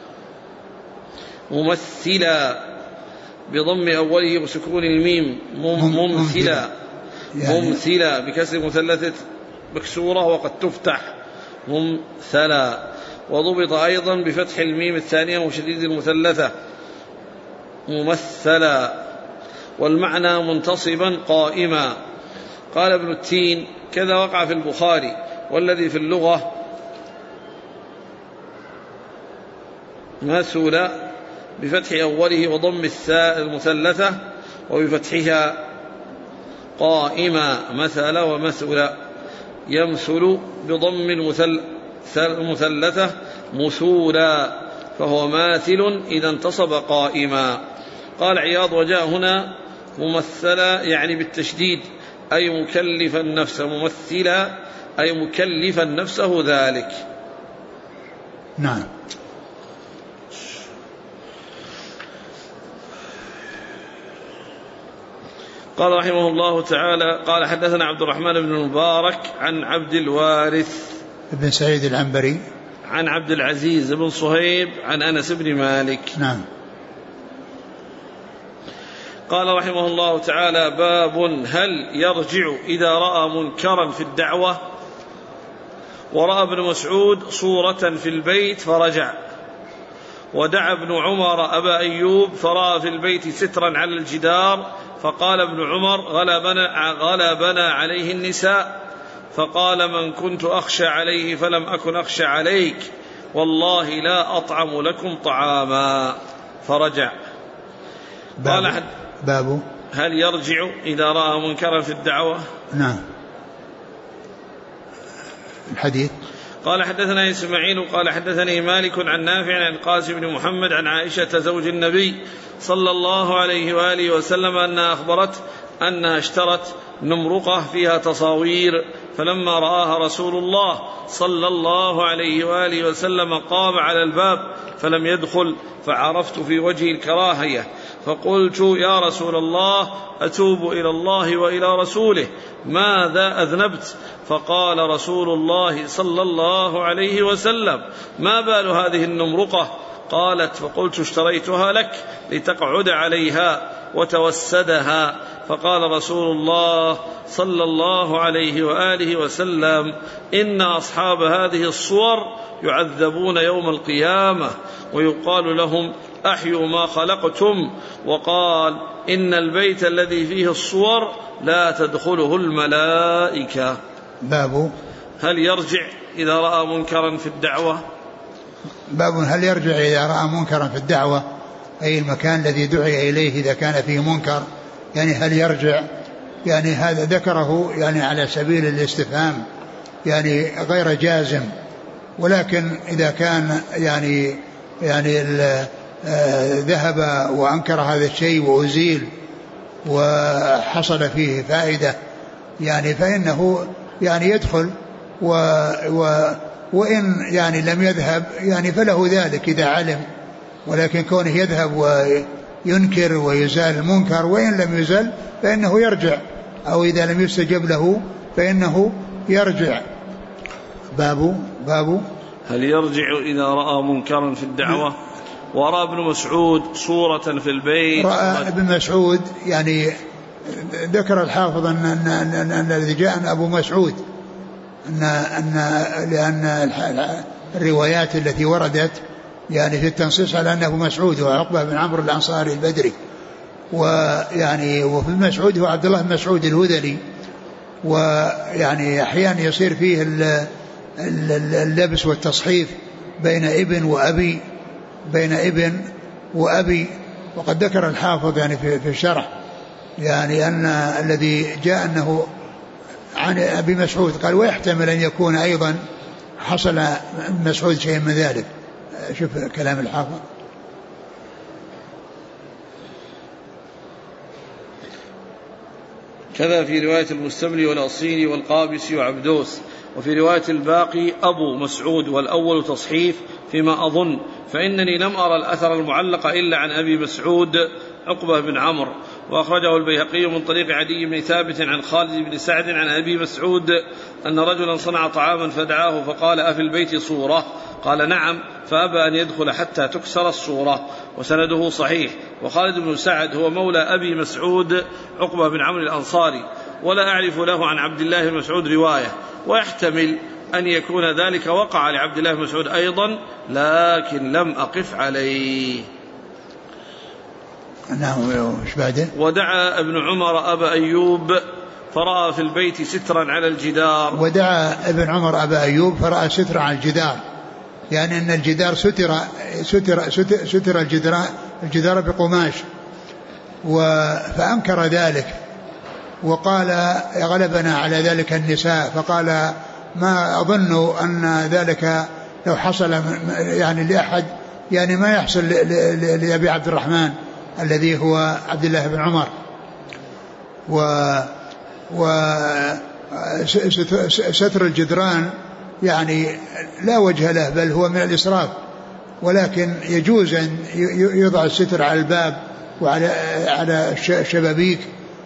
ممثلا بضم أوله وسكون الميم ممثلا بكسر مثلثة مكسورة وقد تفتح ممثلا. وضبط أيضا بفتح الميم الثانية وشديد المثلثة ممثلا، والمعنى منتصبا قائما. قال ابن التين كذا وقع في البخاري، والذي في اللغة مثل بفتح أوله وضم الثاء المثلثة وبفتحها قائما مثل ومثل. يمثل بضم المثلثة مثولا، فهو ماثل إذا انتصب قائما. قال عياض وجاء هنا ممثلا يعني بالتشديد أي مكلفا نفسه، ممثلا أي مكلفا نفسه ذلك. نعم. قال رحمه الله تعالى قال حدثنا عبد الرحمن بن المبارك عن عبد الوارث بن سعيد العنبري عن عبد العزيز بن صهيب عن أنس بن مالك. نعم. قال رحمه الله تعالى باب هل يرجع إذا رأى منكرا في الدعوة. ورأى ابن مسعود صورة في البيت فرجع، ودعا ابن عمر أبا أيوب فرأى في البيت سترا على الجدار، فقال ابن عمر غلبنا عليه النساء، فقال من كنت أخشى عليه فلم أكن أخشى عليك، والله لا أطعم لكم طعاما، فرجع. باب هل يرجع إذا رأى منكرا في الدعوة. نعم. الحديث. قال حدثنا إسماعيل قال حدثني مالك عن نافع عن القاسم بن محمد عن عائشة زوج النبي صلى الله عليه وآله وسلم أنها أخبرت أنها اشترت نمرقة فيها تصاوير، فلما رآها رسول الله صلى الله عليه وآله وسلم قام على الباب فلم يدخل، فعرفت في وجه الكراهية، فقلت يا رسول الله أتوب إلى الله وإلى رسوله، ماذا أذنبت؟ فقال رسول الله صلى الله عليه وسلم ما بال هذه النمرقة؟ قالت فقلت اشتريتها لك لتقعد عليها وتوسدها، فقال رسول الله صلى الله عليه وآله وسلم إن أصحاب هذه الصور يعذبون يوم القيامة ويقال لهم أحيوا ما خلقتم، وقال إن البيت الذي فيه الصور لا تدخله الملائكة. باب هل يرجع إذا رأى منكرا في الدعوة. باب هل يرجع إذا رأى منكرا في الدعوة، أي المكان الذي دعي إليه إذا كان فيه منكر، يعني هل يرجع، يعني هذا ذكره يعني على سبيل الاستفهام، يعني غير جازم، ولكن إذا كان يعني ذهب وأنكر هذا الشيء وأزيل وحصل فيه فائدة يعني فإنه يعني يدخل وإن يعني لم يذهب يعني فله ذلك إذا علم، ولكن كونه يذهب وينكر ويزال المنكر، وإن لم يزل فإنه يرجع، أو إذا لم يستجب له فإنه يرجع. باب هل يرجع إذا رأى منكرا في الدعوة؟ ورأى ابن مسعود صورة في البيت. رأى ابن مسعود يعني ذكر الحافظ أن الذي جاء أبو مسعود لأن الروايات التي وردت يعني في التنصيص على أنه مسعود وعقبة بن عمرو الأنصاري البدري، ويعني وفي مسعود هو عبد الله بن مسعود الهذلي، ويعني أحيانا يصير فيه اللبس والتصحيف بين ابن وأبي. وقد ذكر الحافظ يعني في الشرح يعني أن الذي جاء أنه عن أبي مسعود قال ويحتمل أن يكون أيضا حصل مسعود شيء من ذلك. شوف كلام الحافظ. كذا في رواية المستملي والأصيلي والقابسي وعبدوس. وفي رواية الباقي أبو مسعود والأول تصحيف فيما أظن، فإنني لم أرى الأثر المعلق إلا عن أبي مسعود عقبة بن عمرو. وأخرجه البيهقي من طريق عدي بن ثابت عن خالد بن سعد عن أبي مسعود أن رجلا صنع طعاما فدعاه فقال أفي البيت صورة؟ قال نعم، فأبى أن يدخل حتى تكسر الصورة. وسنده صحيح. وخالد بن سعد هو مولى أبي مسعود عقبة بن عمرو الأنصاري، ولا أعرف له عن عبد الله بن مسعود رواية، ويحتمل أن يكون ذلك وقع لعبد الله بن مسعود أيضا، لكن لم أقف عليه. ودعا ابن عمر أبا أيوب فرأى في البيت سترا على الجدار. ودعا ابن عمر أبا أيوب فرأى سترا على الجدار، يعني أن الجدار ستر الجدار بقماش، فأنكر ذلك وقال غلبنا على ذلك النساء، فقال ما أظن أن ذلك لو حصل يعني لأحد يعني ما يحصل لأبي عبد الرحمن الذي هو عبد الله بن عمر. وستر الجدران يعني لا وجه له، بل هو من الإسراف، ولكن يجوز أن يضع الستر على الباب وعلى الشبابيك،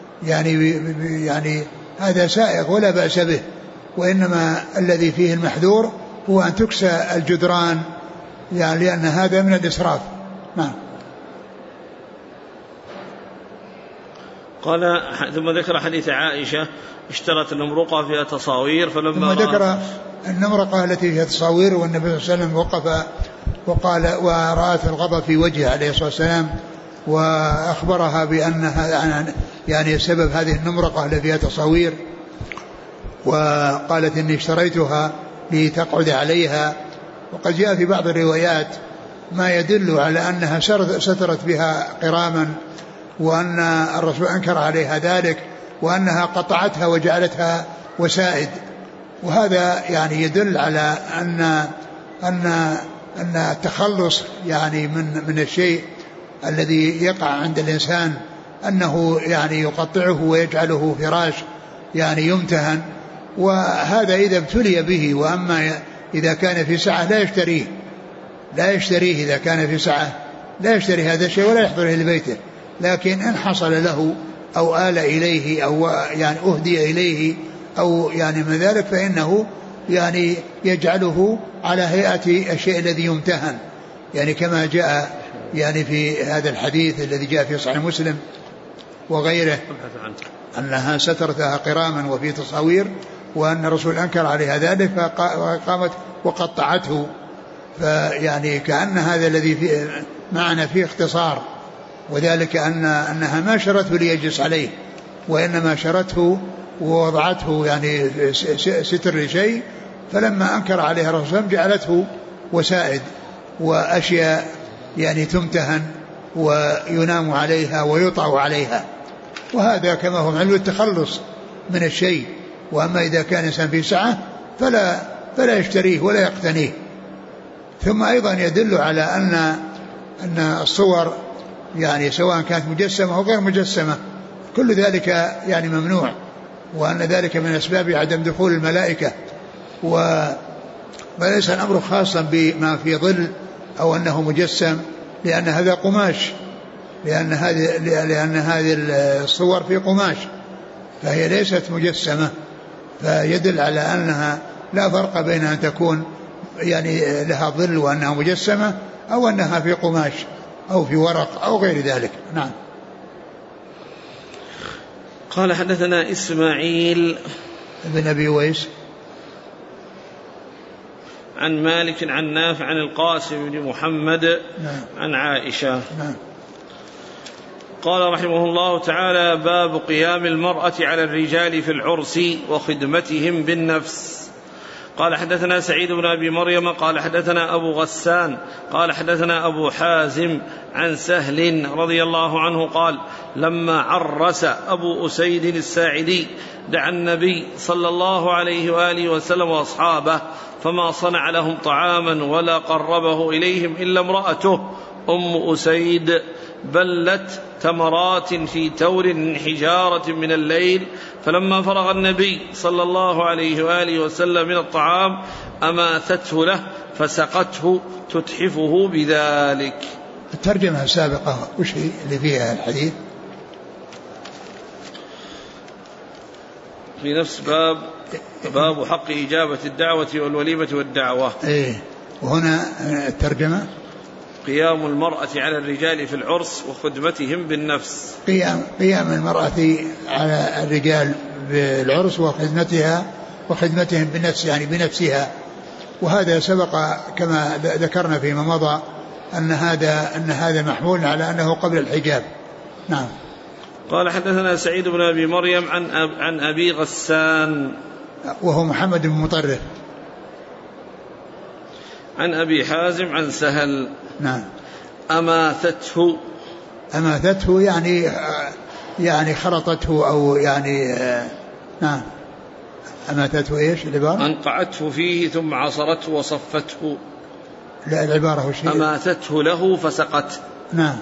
يعني هذا سائغ ولا بأس به، وإنما الذي فيه المحذور هو أن تكسى الجدران، يعني لأن هذا من الإسراف. نعم. قال ثم ذكر حديث عائشة اشترت النمرقة فيها تصاوير فلما ثم ذكر النمرقة التي فيها تصاوير، والنبي صلى الله عليه وسلم وقف وقال ورأت الغضب في وجهه عليه الصلاة والسلام، وأخبرها بأنها يعني سبب هذه النمرقة التي فيها تصاوير، وقالت إني اشتريتها لتقعد عليها. وقد جاء في بعض الروايات ما يدل على أنها سترت بها قراما، وأن الرسول أنكر عليها ذلك، وأنها قطعتها وجعلتها وسائد. وهذا يعني يدل على أن التخلص يعني من الشيء الذي يقع عند الإنسان أنه يعني يقطعه ويجعله فراش يعني يمتهن، وهذا إذا ابتلي به. وأما إذا كان في سعة لا يشتريه إذا كان في سعة لا يشتري هذا الشيء ولا يحضره لبيته، لكن إن حصل له أو آل إليه أو يعني أهدي إليه أو يعني من ذلك، فإنه يعني يجعله على هيئة الشيء الذي يمتهن، يعني كما جاء يعني في هذا الحديث الذي جاء في صحيح مسلم وغيره أنها سترتها قراما وفي تصاوير، وأن الرسول أنكر عليها ذلك فقامت وقطعته. فيعني كأن هذا الذي معنا فيه اختصار، وذلك أنها ما شرته ليجلس عليه، وإنما شرته ووضعته يعني ستر لشيء، فلما أنكر عليها الرسول جعلته وسائد وأشياء يعني تمتهن وينام عليها ويطع عليها. وهذا كما هو معلوم التخلص من الشيء. وأما إذا كان إنسان في سعة فلا يشتريه ولا يقتنيه. ثم أيضا يدل على أن الصور يعني سواء كانت مجسمة أو غير مجسمة كل ذلك يعني ممنوع، وأن ذلك من أسباب عدم دخول الملائكة. وليس الأمر خاصا بما في ظل أو أنه مجسم، لأن هذا قماش، لأن هذه الصور في قماش فهي ليست مجسمة، فيدل على أنها لا فرق بين أن تكون يعني لها ظل وأنها مجسمة أو أنها في قماش أو في ورق أو غير ذلك. نعم. قال حدثنا إسماعيل بن أبي ويس عن مالك عن نافع عن القاسم بن محمد نعم. عن عائشة نعم. قال رحمه الله تعالى: باب قيام المرأة على الرجال في العرس وخدمتهم بالنفس. قال حدثنا سعيد بن أبي مريم قال حدثنا أبو غسان قال حدثنا أبو حازم عن سهل رضي الله عنه قال: لما عرس أبو أسيد الساعدي دعا النبي صلى الله عليه وآله وسلم وأصحابه، فما صنع لهم طعاما ولا قربه إليهم إلا امرأته أم أسيد بلت تمرات في تور من حجارة من الليل، فلما فرغ النبي صلى الله عليه وآله وسلم من الطعام أماثته له فسقته تتحفه بذلك. الترجمة السابقة وش اللي فيها الحديث؟ في نفس باب حق إجابة الدعوة والوليمة والدعوة. إيه. وهنا الترجمة قيام المرأة على الرجال في العرس وخدمتهم بالنفس. قيام المرأة على الرجال بالعرس وخدمتهم بالنفس، يعني بنفسها. وهذا سبق كما ذكرنا فيما مضى أن هذا محمول على أنه قبل الحجاب. نعم. قال حدثنا سعيد بن أبي مريم عن أبي غسان وهو محمد بن مطرف عن أبي حازم عن سهل. نعم. أماثته يعني خلطته أو يعني نعم. أماثته إيش العبارة؟ أنقعته فيه ثم عصرته وصفته. لا العبارة وش هي؟ أماثته له فسقت. نعم.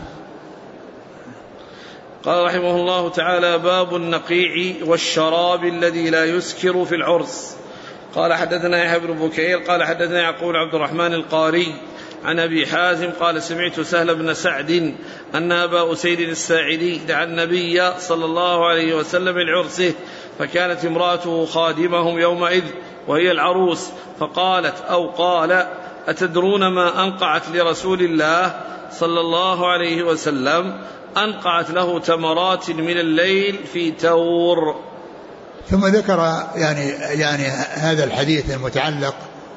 قال رحمه الله تعالى: باب النقيع والشراب الذي لا يسكر في العرس. قال حدثنا يحيى بن بكير قال حدثنا يعقوب عبد الرحمن القاري عن أبي حازم قال: سمعت سهل بن سعد أن أبا أسيد الساعدي دعا النبي صلى الله عليه وسلم لعرسه، فكانت امرأته خادمهم يومئذ وهي العروس، فقالت أو قال: أتدرون ما أنقعت لرسول الله صلى الله عليه وسلم؟ أنقعت له تمرات من الليل في تور. ثم ذكر يعني هذا الحديث المتعلق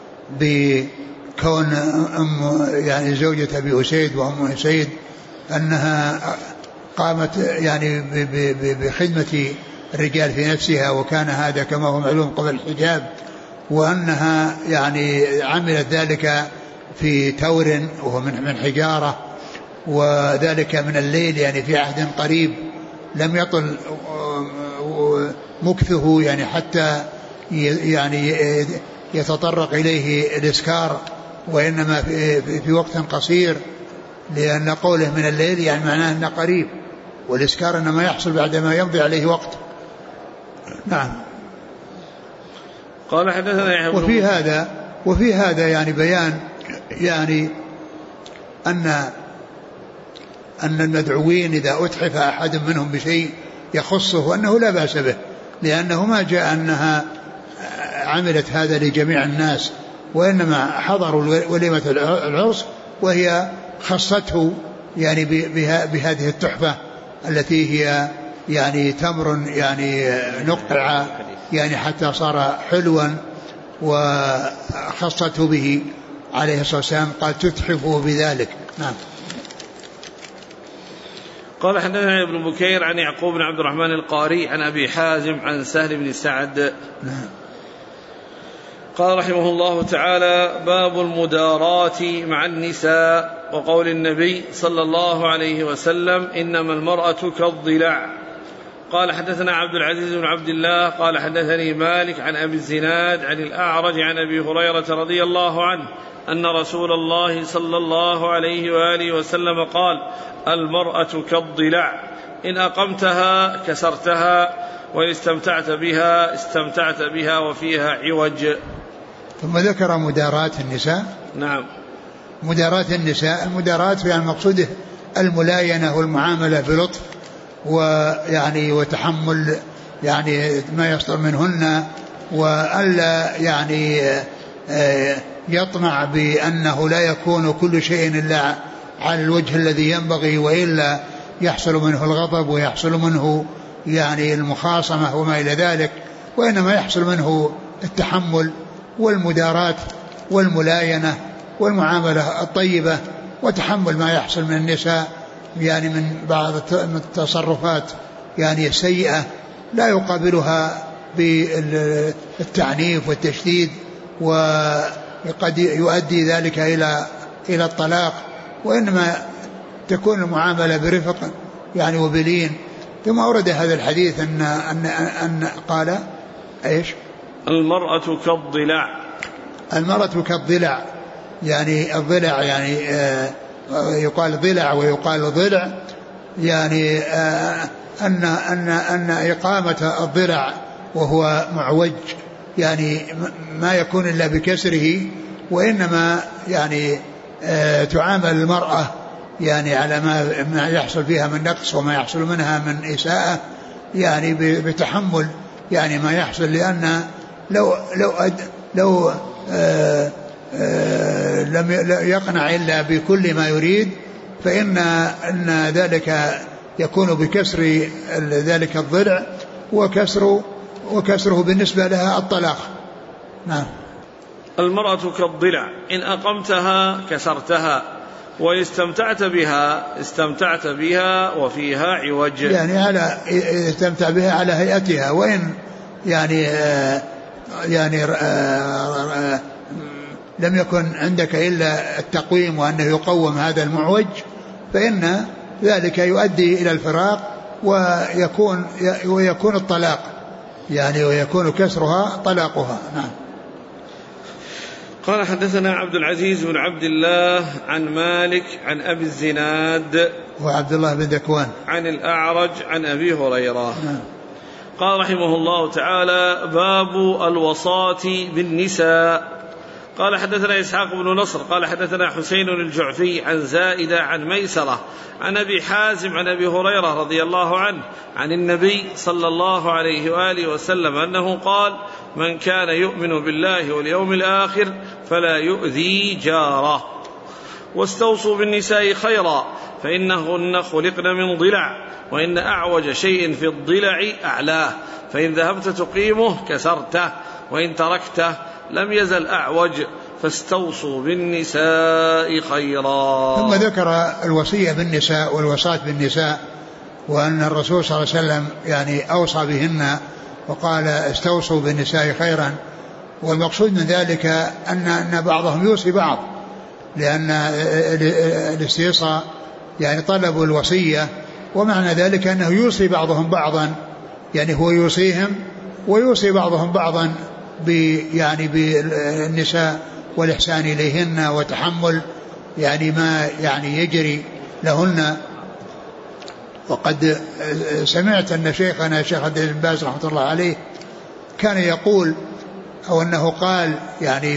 بكون يعني زوجة أبي أسيد وأم أسيد أنها قامت يعني بخدمة الرجال في نفسها، وكان هذا كما هو معلوم قبل الحجاب، وأنها يعني عملت ذلك في تور وهو من حجارة، وذلك من الليل يعني في عهد قريب لم يطل مكثه يعني حتى يعني يتطرق إليه الإسكار، وإنما في وقت قصير، لأن قوله من الليل يعني معناه أنه قريب، والإسكار إنما يحصل بعدما يمضي عليه وقت. نعم. قال حدثنا وفي هذا يعني بيان يعني أن المدعوين إذا أتحف أحد منهم بشيء يخصه أنه لا بأس به، لأنه ما جاء أنها عملت هذا لجميع الناس، وإنما حضروا وليمة العرس وهي خصته يعني بهذه التحفة التي هي يعني تمر يعني نقع يعني حتى صار حلوا، وخصته به عليه الصلاة والسلام قال تتحفه بذلك. نعم. قال حدثنا ابن بكير عن يعقوب بن عبد الرحمن القاري عن أبي حازم عن سهل بن سعد. نعم. قال رحمه الله تعالى: باب المداراة مع النساء وقول النبي صلى الله عليه وسلم: إنما المرأة كالضلع. قال حدثنا عبد العزيز بن عبد الله قال حدثني مالك عن أبي الزناد عن الأعرج عن أبي هريرة رضي الله عنه أن رسول الله صلى الله عليه وآله وسلم قال: المرأة كالضلع، إن أقمتها كسرتها، وإن استمتعت بها وفيها عوج. ثم ذكر مداراة النساء. نعم. مداراة النساء، المداراة يعني مقصوده الملاينة والمعاملة بلطف ويعني وتحمل يعني ما يصدر منهن، وألا يعني يطمع بأنه لا يكون كل شيء إلا على الوجه الذي ينبغي، وإلا يحصل منه الغضب ويحصل منه يعني المخاصمة وما إلى ذلك، وإنما يحصل منه التحمل والمداراة والملاينة والمعاملة الطيبة، وتحمل ما يحصل من النساء يعني من بعض التصرفات يعني السيئة لا يقابلها بالتعنيف والتشديد، وقد يؤدي ذلك إلى الطلاق، وإنما تكون المعاملة برفق يعني وبلين. ثم أورد هذا الحديث أن قال إيش؟ المرأة كالضلع. المرأة كالضلع، يعني الضلع يعني يقال ضلع ويقال ضلع، يعني أن إقامة الضلع وهو معوج يعني ما يكون إلا بكسره، وإنما يعني تعامل المرأة يعني على ما يحصل فيها من نقص وما يحصل منها من إساءة يعني بتحمل يعني ما يحصل، لأن لو لم يقنع إلا بكل ما يريد فإن ذلك يكون بكسر ذلك الضلع، وكسره بالنسبة لها الطلاق. نعم. المرأة كالضلع، إن أقمتها كسرتها، وإن استمتعت بها وفيها عوج، يعني على استمتع بها على هيئتها، وإن يعني لم يكن عندك إلا التقويم وأنه يقوم هذا المعوج، فإن ذلك يؤدي إلى الفراق ويكون الطلاق يعني، ويكون كسرها طلاقها. نعم. قال حدثنا عبد العزيز بن عبد الله عن مالك عن أبي الزناد وعبد الله بن ذكوان عن الأعرج عن أبي هريرة. قال رحمه الله تعالى: باب الوصاة بالنساء. قال حدثنا إسحاق بن نصر قال حدثنا حسين الجعفي عن زائدة عن ميسرة عن أبي حازم عن أبي هريرة رضي الله عنه عن النبي صلى الله عليه وآله وسلم أنه قال: من كان يؤمن بالله واليوم الآخر فلا يؤذي جاره. واستوصوا بالنساء خيرا فإنهن خلقن من ضلع، وإن أعوج شيء في الضلع أعلاه، فإن ذهبت تقيمه كسرته، وإن تركته لم يزل أعوج، فاستوصوا بالنساء خيرا. ثم ذكر الوصية بالنساء والوصاة بالنساء، وأن الرسول صلى الله عليه وسلم يعني أوصى بهن وقال: استوصوا بالنساء خيرا. والمقصود من ذلك أن بعضهم يوصي بعض، لأن الاستيصاء يعني طلب الوصية، ومعنى ذلك أنه يوصي بعضهم بعضا، يعني هو يوصيهم ويوصي بعضهم بعضا يعني بالنساء والإحسان إليهن وتحمل يعني ما يعني يجري لهن. وقد سمعت أن شيخنا الشيخ عبد العزيز بن باز رحمة الله عليه كان يقول، أو أنه قال يعني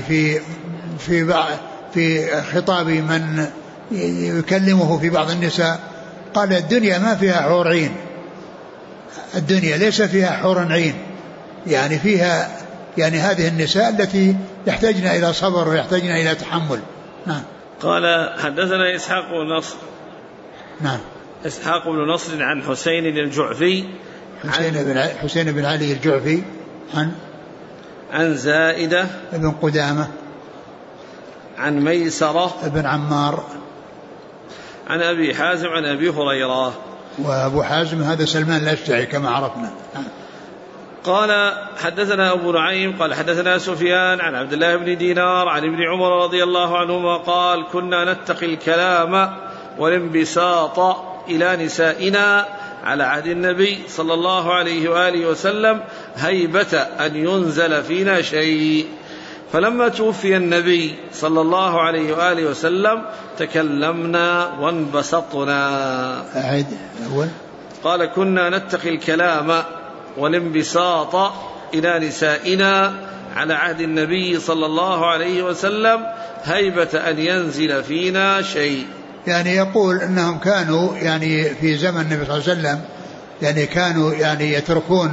في خطاب من يكلمه في بعض النساء، قال: الدنيا ما فيها حور عين، الدنيا ليس فيها حور عين، يعني فيها يعني هذه النساء التي يحتاجن إلى صبر ويحتاجن إلى تحمل. نعم. قال حدثنا إسحاق بن نصر. نعم. إسحاق بن نصر عن حسين الجعفي، حسين بن علي الجعفي عن زائدة بن قدامة عن ميسرة بن عمار عن أبي حازم عن أبي هريرة. وأبو حازم هذا سلمان الأشجعي كما عرفنا. قال حدثنا أبو نعيم قال حدثنا سفيان عن عبد الله بن دينار عن ابن عمر رضي الله عنهما قال: كنا نتقي الكلام والانبساط إلى نسائنا على عهد النبي صلى الله عليه وآله وسلم هيبة أن ينزل فينا شيء، فلما توفي النبي صلى الله عليه وآله وسلم تكلمنا وانبسطنا. قال: كنا نتقي الكلام والانبساط إلى نسائنا على عهد النبي صلى الله عليه وسلم هيبة أن ينزل فينا شيء. يعني يقول أنهم كانوا يعني في زمن النبي صلى الله عليه وسلم يعني كانوا يعني يتركون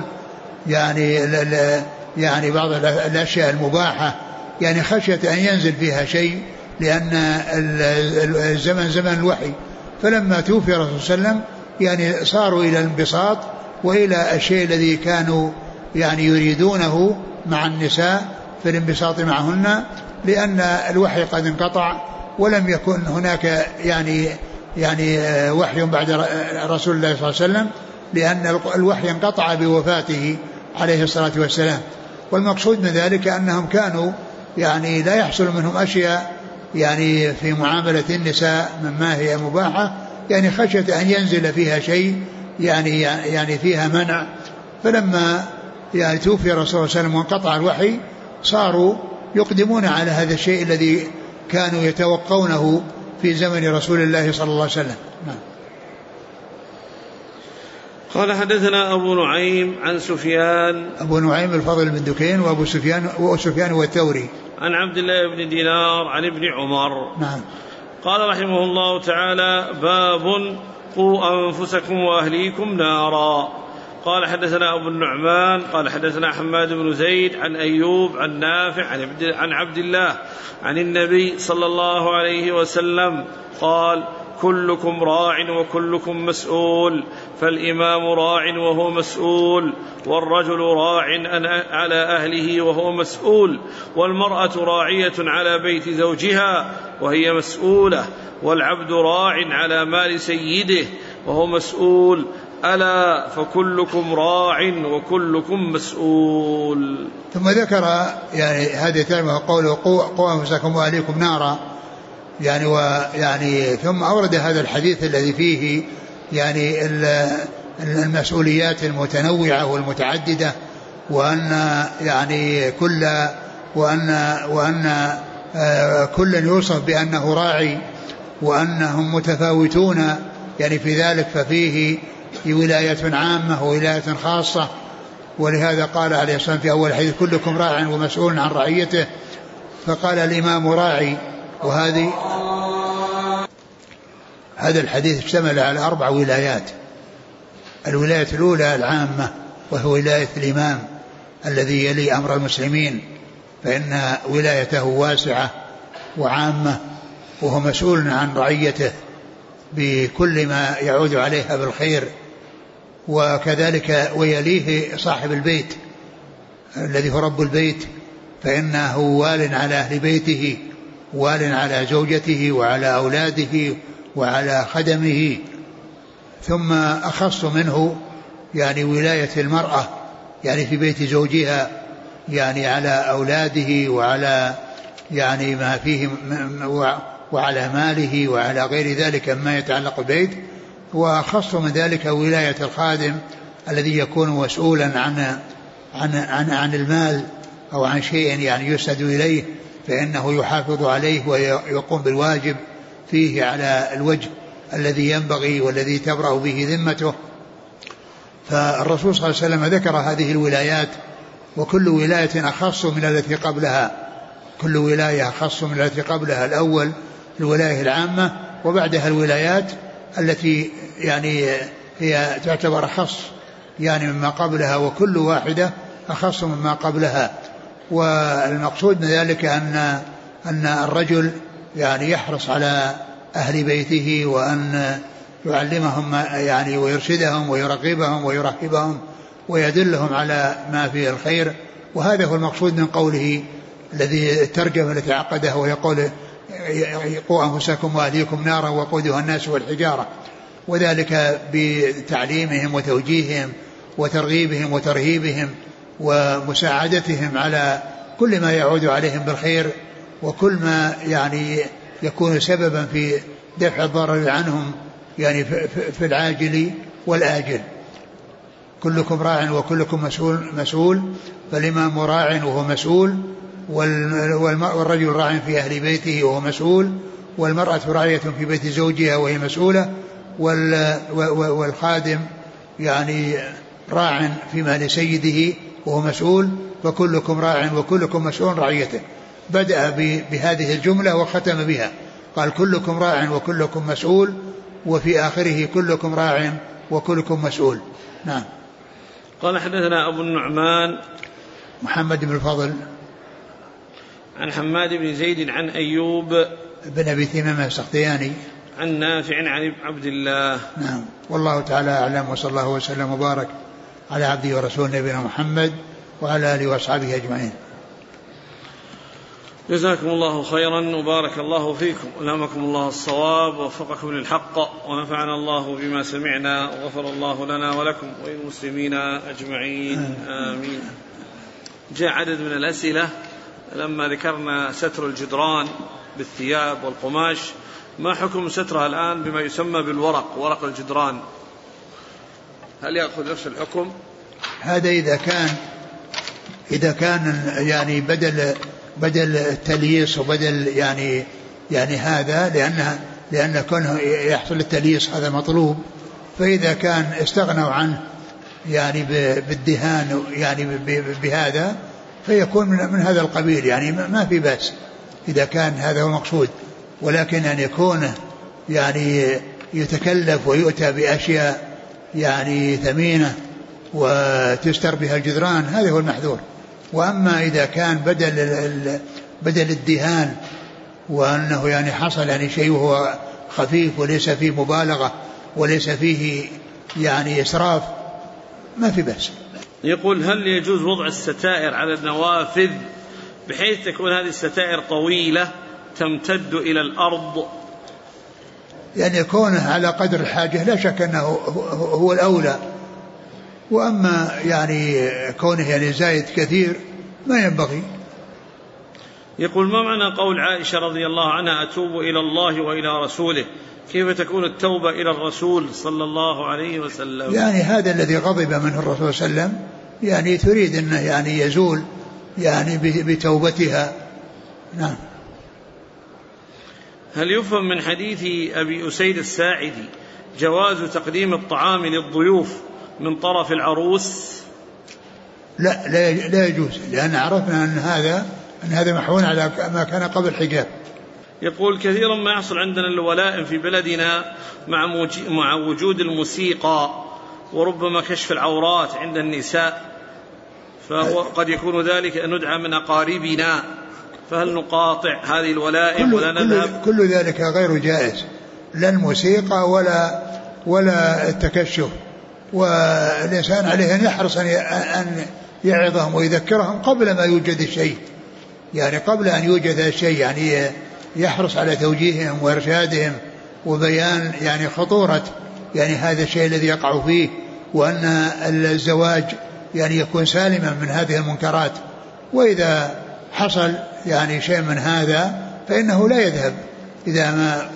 يعني بعض الأشياء المباحة يعني خشية أن ينزل فيها شيء، لأن الزمن زمن الوحي. فلما توفي الرسول صلى الله عليه وسلم يعني صاروا إلى الانبساط وإلى الشيء الذي كانوا يعني يريدونه مع النساء في الانبساط معهن، لأن الوحي قد انقطع ولم يكن هناك يعني وحي بعد رسول الله صلى الله عليه وسلم، لأن الوحي انقطع بوفاته عليه الصلاة والسلام. والمقصود من ذلك أنهم كانوا يعني لا يحصل منهم أشياء يعني في معاملة النساء مما هي مباحة، يعني خشية أن ينزل فيها شيء يعني فيها منع. فلما يعني توفي الرسول صلى الله عليه وسلم وانقطع الوحي صاروا يقدمون على هذا الشيء الذي كانوا يتوقونه في زمن رسول الله صلى الله عليه وسلم. قال حدثنا أبو نعيم عن سفيان، أبو نعيم الفضل بن دكين وأبو سفيان والثوري، عن عبد الله بن دينار عن ابن عمر. نعم. قال رحمه الله تعالى: باب قوا أنفسكم وأهليكم نارا. قال حدثنا أبو النعمان قال حدثنا حماد بن زيد عن أيوب عن نافع عن عبد الله عن النبي صلى الله عليه وسلم قال: كلكم راع وكلكم مسؤول، فالإمام راع وهو مسؤول، والرجل راع على أهله وهو مسؤول، والمرأة راعية على بيت زوجها وهي مسؤولة، والعبد راع على مال سيده وهو مسؤول، ألا فكلكم راع وكلكم مسؤول. ثم ذكر يعني هذه الكلمة قوله قوا أنفسكم وأهليكم نارا، يعني ثم أورد هذا الحديث الذي فيه يعني المسؤوليات المتنوعة والمتعددة، وأن يعني وأن كل يوصف بأنه راعي، وأنهم متفاوتون يعني في ذلك، ففيه ولاية عامة وولاية خاصة. ولهذا قال عليه الصلاة والسلام في أول حديث: كلكم راع ومسؤول عن رعيته. فقال الإمام راعي. هذا الحديث اشتمل على 4 ولايات. الولاية الأولى العامة، وهو ولاية الإمام الذي يلي أمر المسلمين، فإن ولايته واسعة وعامة، وهو مسؤول عن رعيته بكل ما يعود عليها بالخير. وكذلك ويليه صاحب البيت الذي هو رب البيت، فإنه وال على أهل بيته، وال على زوجته وعلى أولاده وعلى خدمه. ثم أخص منه يعني ولاية المرأة يعني في بيت زوجها، يعني على أولاده وعلى يعني ما فيه وعلى ماله وعلى غير ذلك مما يتعلق بالبيت. وأخص من ذلك ولاية الخادم الذي يكون مسؤولا عن المال أو عن شيء يعني يسند إليه، فإنه يحافظ عليه ويقوم بالواجب فيه على الوجه الذي ينبغي والذي تبرأ به ذمته. فالرسول صلى الله عليه وسلم ذكر هذه الولايات، وكل ولاية أخص من التي قبلها، كل ولاية أخص من التي قبلها. الأول الولاية العامة، وبعدها الولايات التي يعني هي تعتبر أخص يعني مما قبلها، وكل واحدة أخص مما قبلها. والمقصود من ذلك أن الرجل يعني يحرص على أهل بيته، وأن يعلمهم يعني ويرشدهم ويرغبهم ويرهبهم ويدلهم على ما فيه الخير. وهذا هو المقصود من قوله الذي الترجمة التي عقدها، ويقول: قوا أنفسكم وأهليكم نارا وقودها الناس والحجارة، وذلك بتعليمهم وتوجيههم وترغيبهم وترهيبهم ومساعدتهم على كل ما يعود عليهم بالخير، وكل ما يعني يكون سببا في دفع الضرر عنهم يعني في العاجل والآجل. كلكم راع وكلكم مسؤول، فالإمام راع وهو مسؤول، والرجل راع في أهل بيته وهو مسؤول، والمرأة راعية في بيت زوجها وهي مسؤولة، والخادم يعني راع في مال سيده وهو مسؤول. فكلكم راع وكلكم مسؤول رعيته. بدأ بهذه الجملة وختم بها، قال كلكم راع وكلكم مسؤول، وفي آخره كلكم راع وكلكم مسؤول. نعم. قال حدثنا أبو النعمان محمد بن الفضل عن حماد بن زيد عن أيوب بن أبي ثمامة السختياني عن نافع عن عبد الله. نعم. والله تعالى أعلم، وصلى الله وسلم وبارك على عبده ورسوله نبينا محمد وعلى آله وأصحابه أجمعين. جزاكم الله خيرا وبارك الله فيكم، ألهمكم الله الصواب ووفقكم للحق، ونفعنا الله بما سمعنا، وغفر الله لنا ولكم وللمسلمين أجمعين آمين. جاء عدد من الأسئلة لما ذكرنا ستر الجدران بالثياب والقماش، ما حكم سترها الآن بما يسمى بالورق، ورق الجدران، هل يأخذ نفس الحكم؟ هذا إذا كان يعني بدل التلييص وبدل يعني هذا، لأن كونه يحصل التلييص هذا مطلوب، فإذا كان استغنوا عنه يعني بالدهان يعني بهذا فيكون من هذا القبيل، يعني ما في بأس إذا كان هذا هو المقصود. ولكن أن يكون يعني يتكلف ويؤتى بأشياء يعني ثمينة وتستر بها الجدران، هذا هو المحذور. وأما إذا كان بدل الدهان وأنه يعني حصل يعني شيء وهو خفيف وليس فيه مبالغة وليس فيه يعني إسراف، ما في بأس. يقول هل يجوز وضع الستائر على النوافذ بحيث تكون هذه الستائر طويلة تمتد إلى الأرض؟ يعني كونه على قدر الحاجة لا شك أنه هو الأولى، وأما يعني كونه يعني زايد كثير ما ينبغي. يقول ما معنى قول عائشة رضي الله عنها أتوب إلى الله وإلى رسوله، كيف تكون التوبة إلى الرسول صلى الله عليه وسلم؟ يعني هذا الذي غضب منه الرسول صلى الله عليه وسلم، يعني تريد أنه يعني يزول يعني بتوبتها. نعم. هل يفهم من حديث أبي أسيد الساعدي جواز تقديم الطعام للضيوف من طرف العروس؟ لا يجوز، لأن عرفنا أن هذا محول على ما كان قبل الحجاب. يقول كثيرا ما يحصل عندنا الولائم في بلدنا مع وجود الموسيقى وربما كشف العورات عند النساء، فقد يكون ذلك أن ندعى من أقاربنا، فهل نقاطع هذه الولائم ولا نذهب؟ كل ذلك غير جائز، لا الموسيقى ولا التكشف. والإنسان عليه أن يحرص أن يعظهم ويذكرهم قبل ما يوجد الشيء، يعني قبل أن يوجد الشيء يعني يحرص على توجيههم وإرشادهم وبيان يعني خطورة يعني هذا الشيء الذي يقع فيه، وأن الزواج يعني يكون سالما من هذه المنكرات. وإذا حصل يعني شيء من هذا فإنه لا يذهب إذا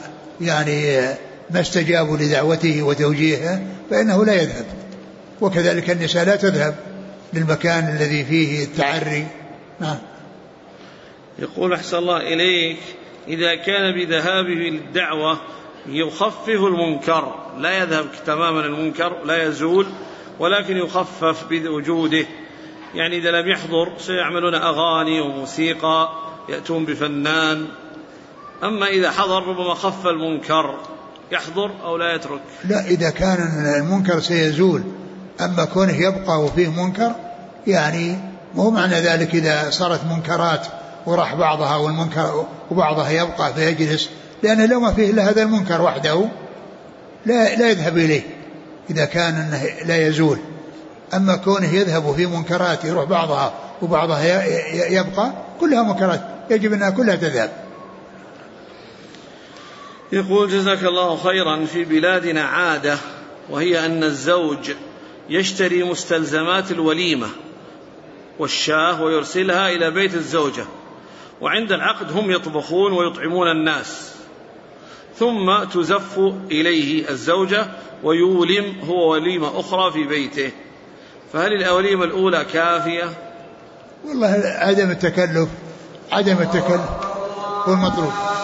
ما استجابوا لدعوته وتوجيهه، فإنه لا يذهب. وكذلك النساء لا تذهب للمكان الذي فيه التعري. نعم. يقول أحسن الله إليك إذا كان بذهابه للدعوة يخفف المنكر، لا يذهب تماما المنكر لا يزول، ولكن يخفف بوجوده، يعني إذا لم يحضر سيعملون أغاني وموسيقى يأتون بفنان، أما إذا حضر ربما خف المنكر، يحضر أو لا يترك؟ لا، إذا كان المنكر سيزول. أما كونه يبقى وفيه منكر يعني مو معنى ذلك إذا صارت منكرات وراح بعضها والمنكر وبعضها يبقى فيجلس، لأنه لو ما فيه إلا هذا المنكر وحده لا يذهب إليه إذا كان لا يزول. أما كونه يذهب في منكرات يروح بعضها وبعضها يبقى، كلها منكرات يجب أنها كلها تذهب. يقول جزاك الله خيرا في بلادنا عادة، وهي أن الزوج يشتري مستلزمات الوليمة والشاه ويرسلها إلى بيت الزوجة، وعند العقد هم يطبخون ويطعمون الناس، ثم تزف إليه الزوجة ويولم هو وليمة أخرى في بيته، فهل الوليمة الأولى كافية؟ والله عدم التكلف هو المطلوب.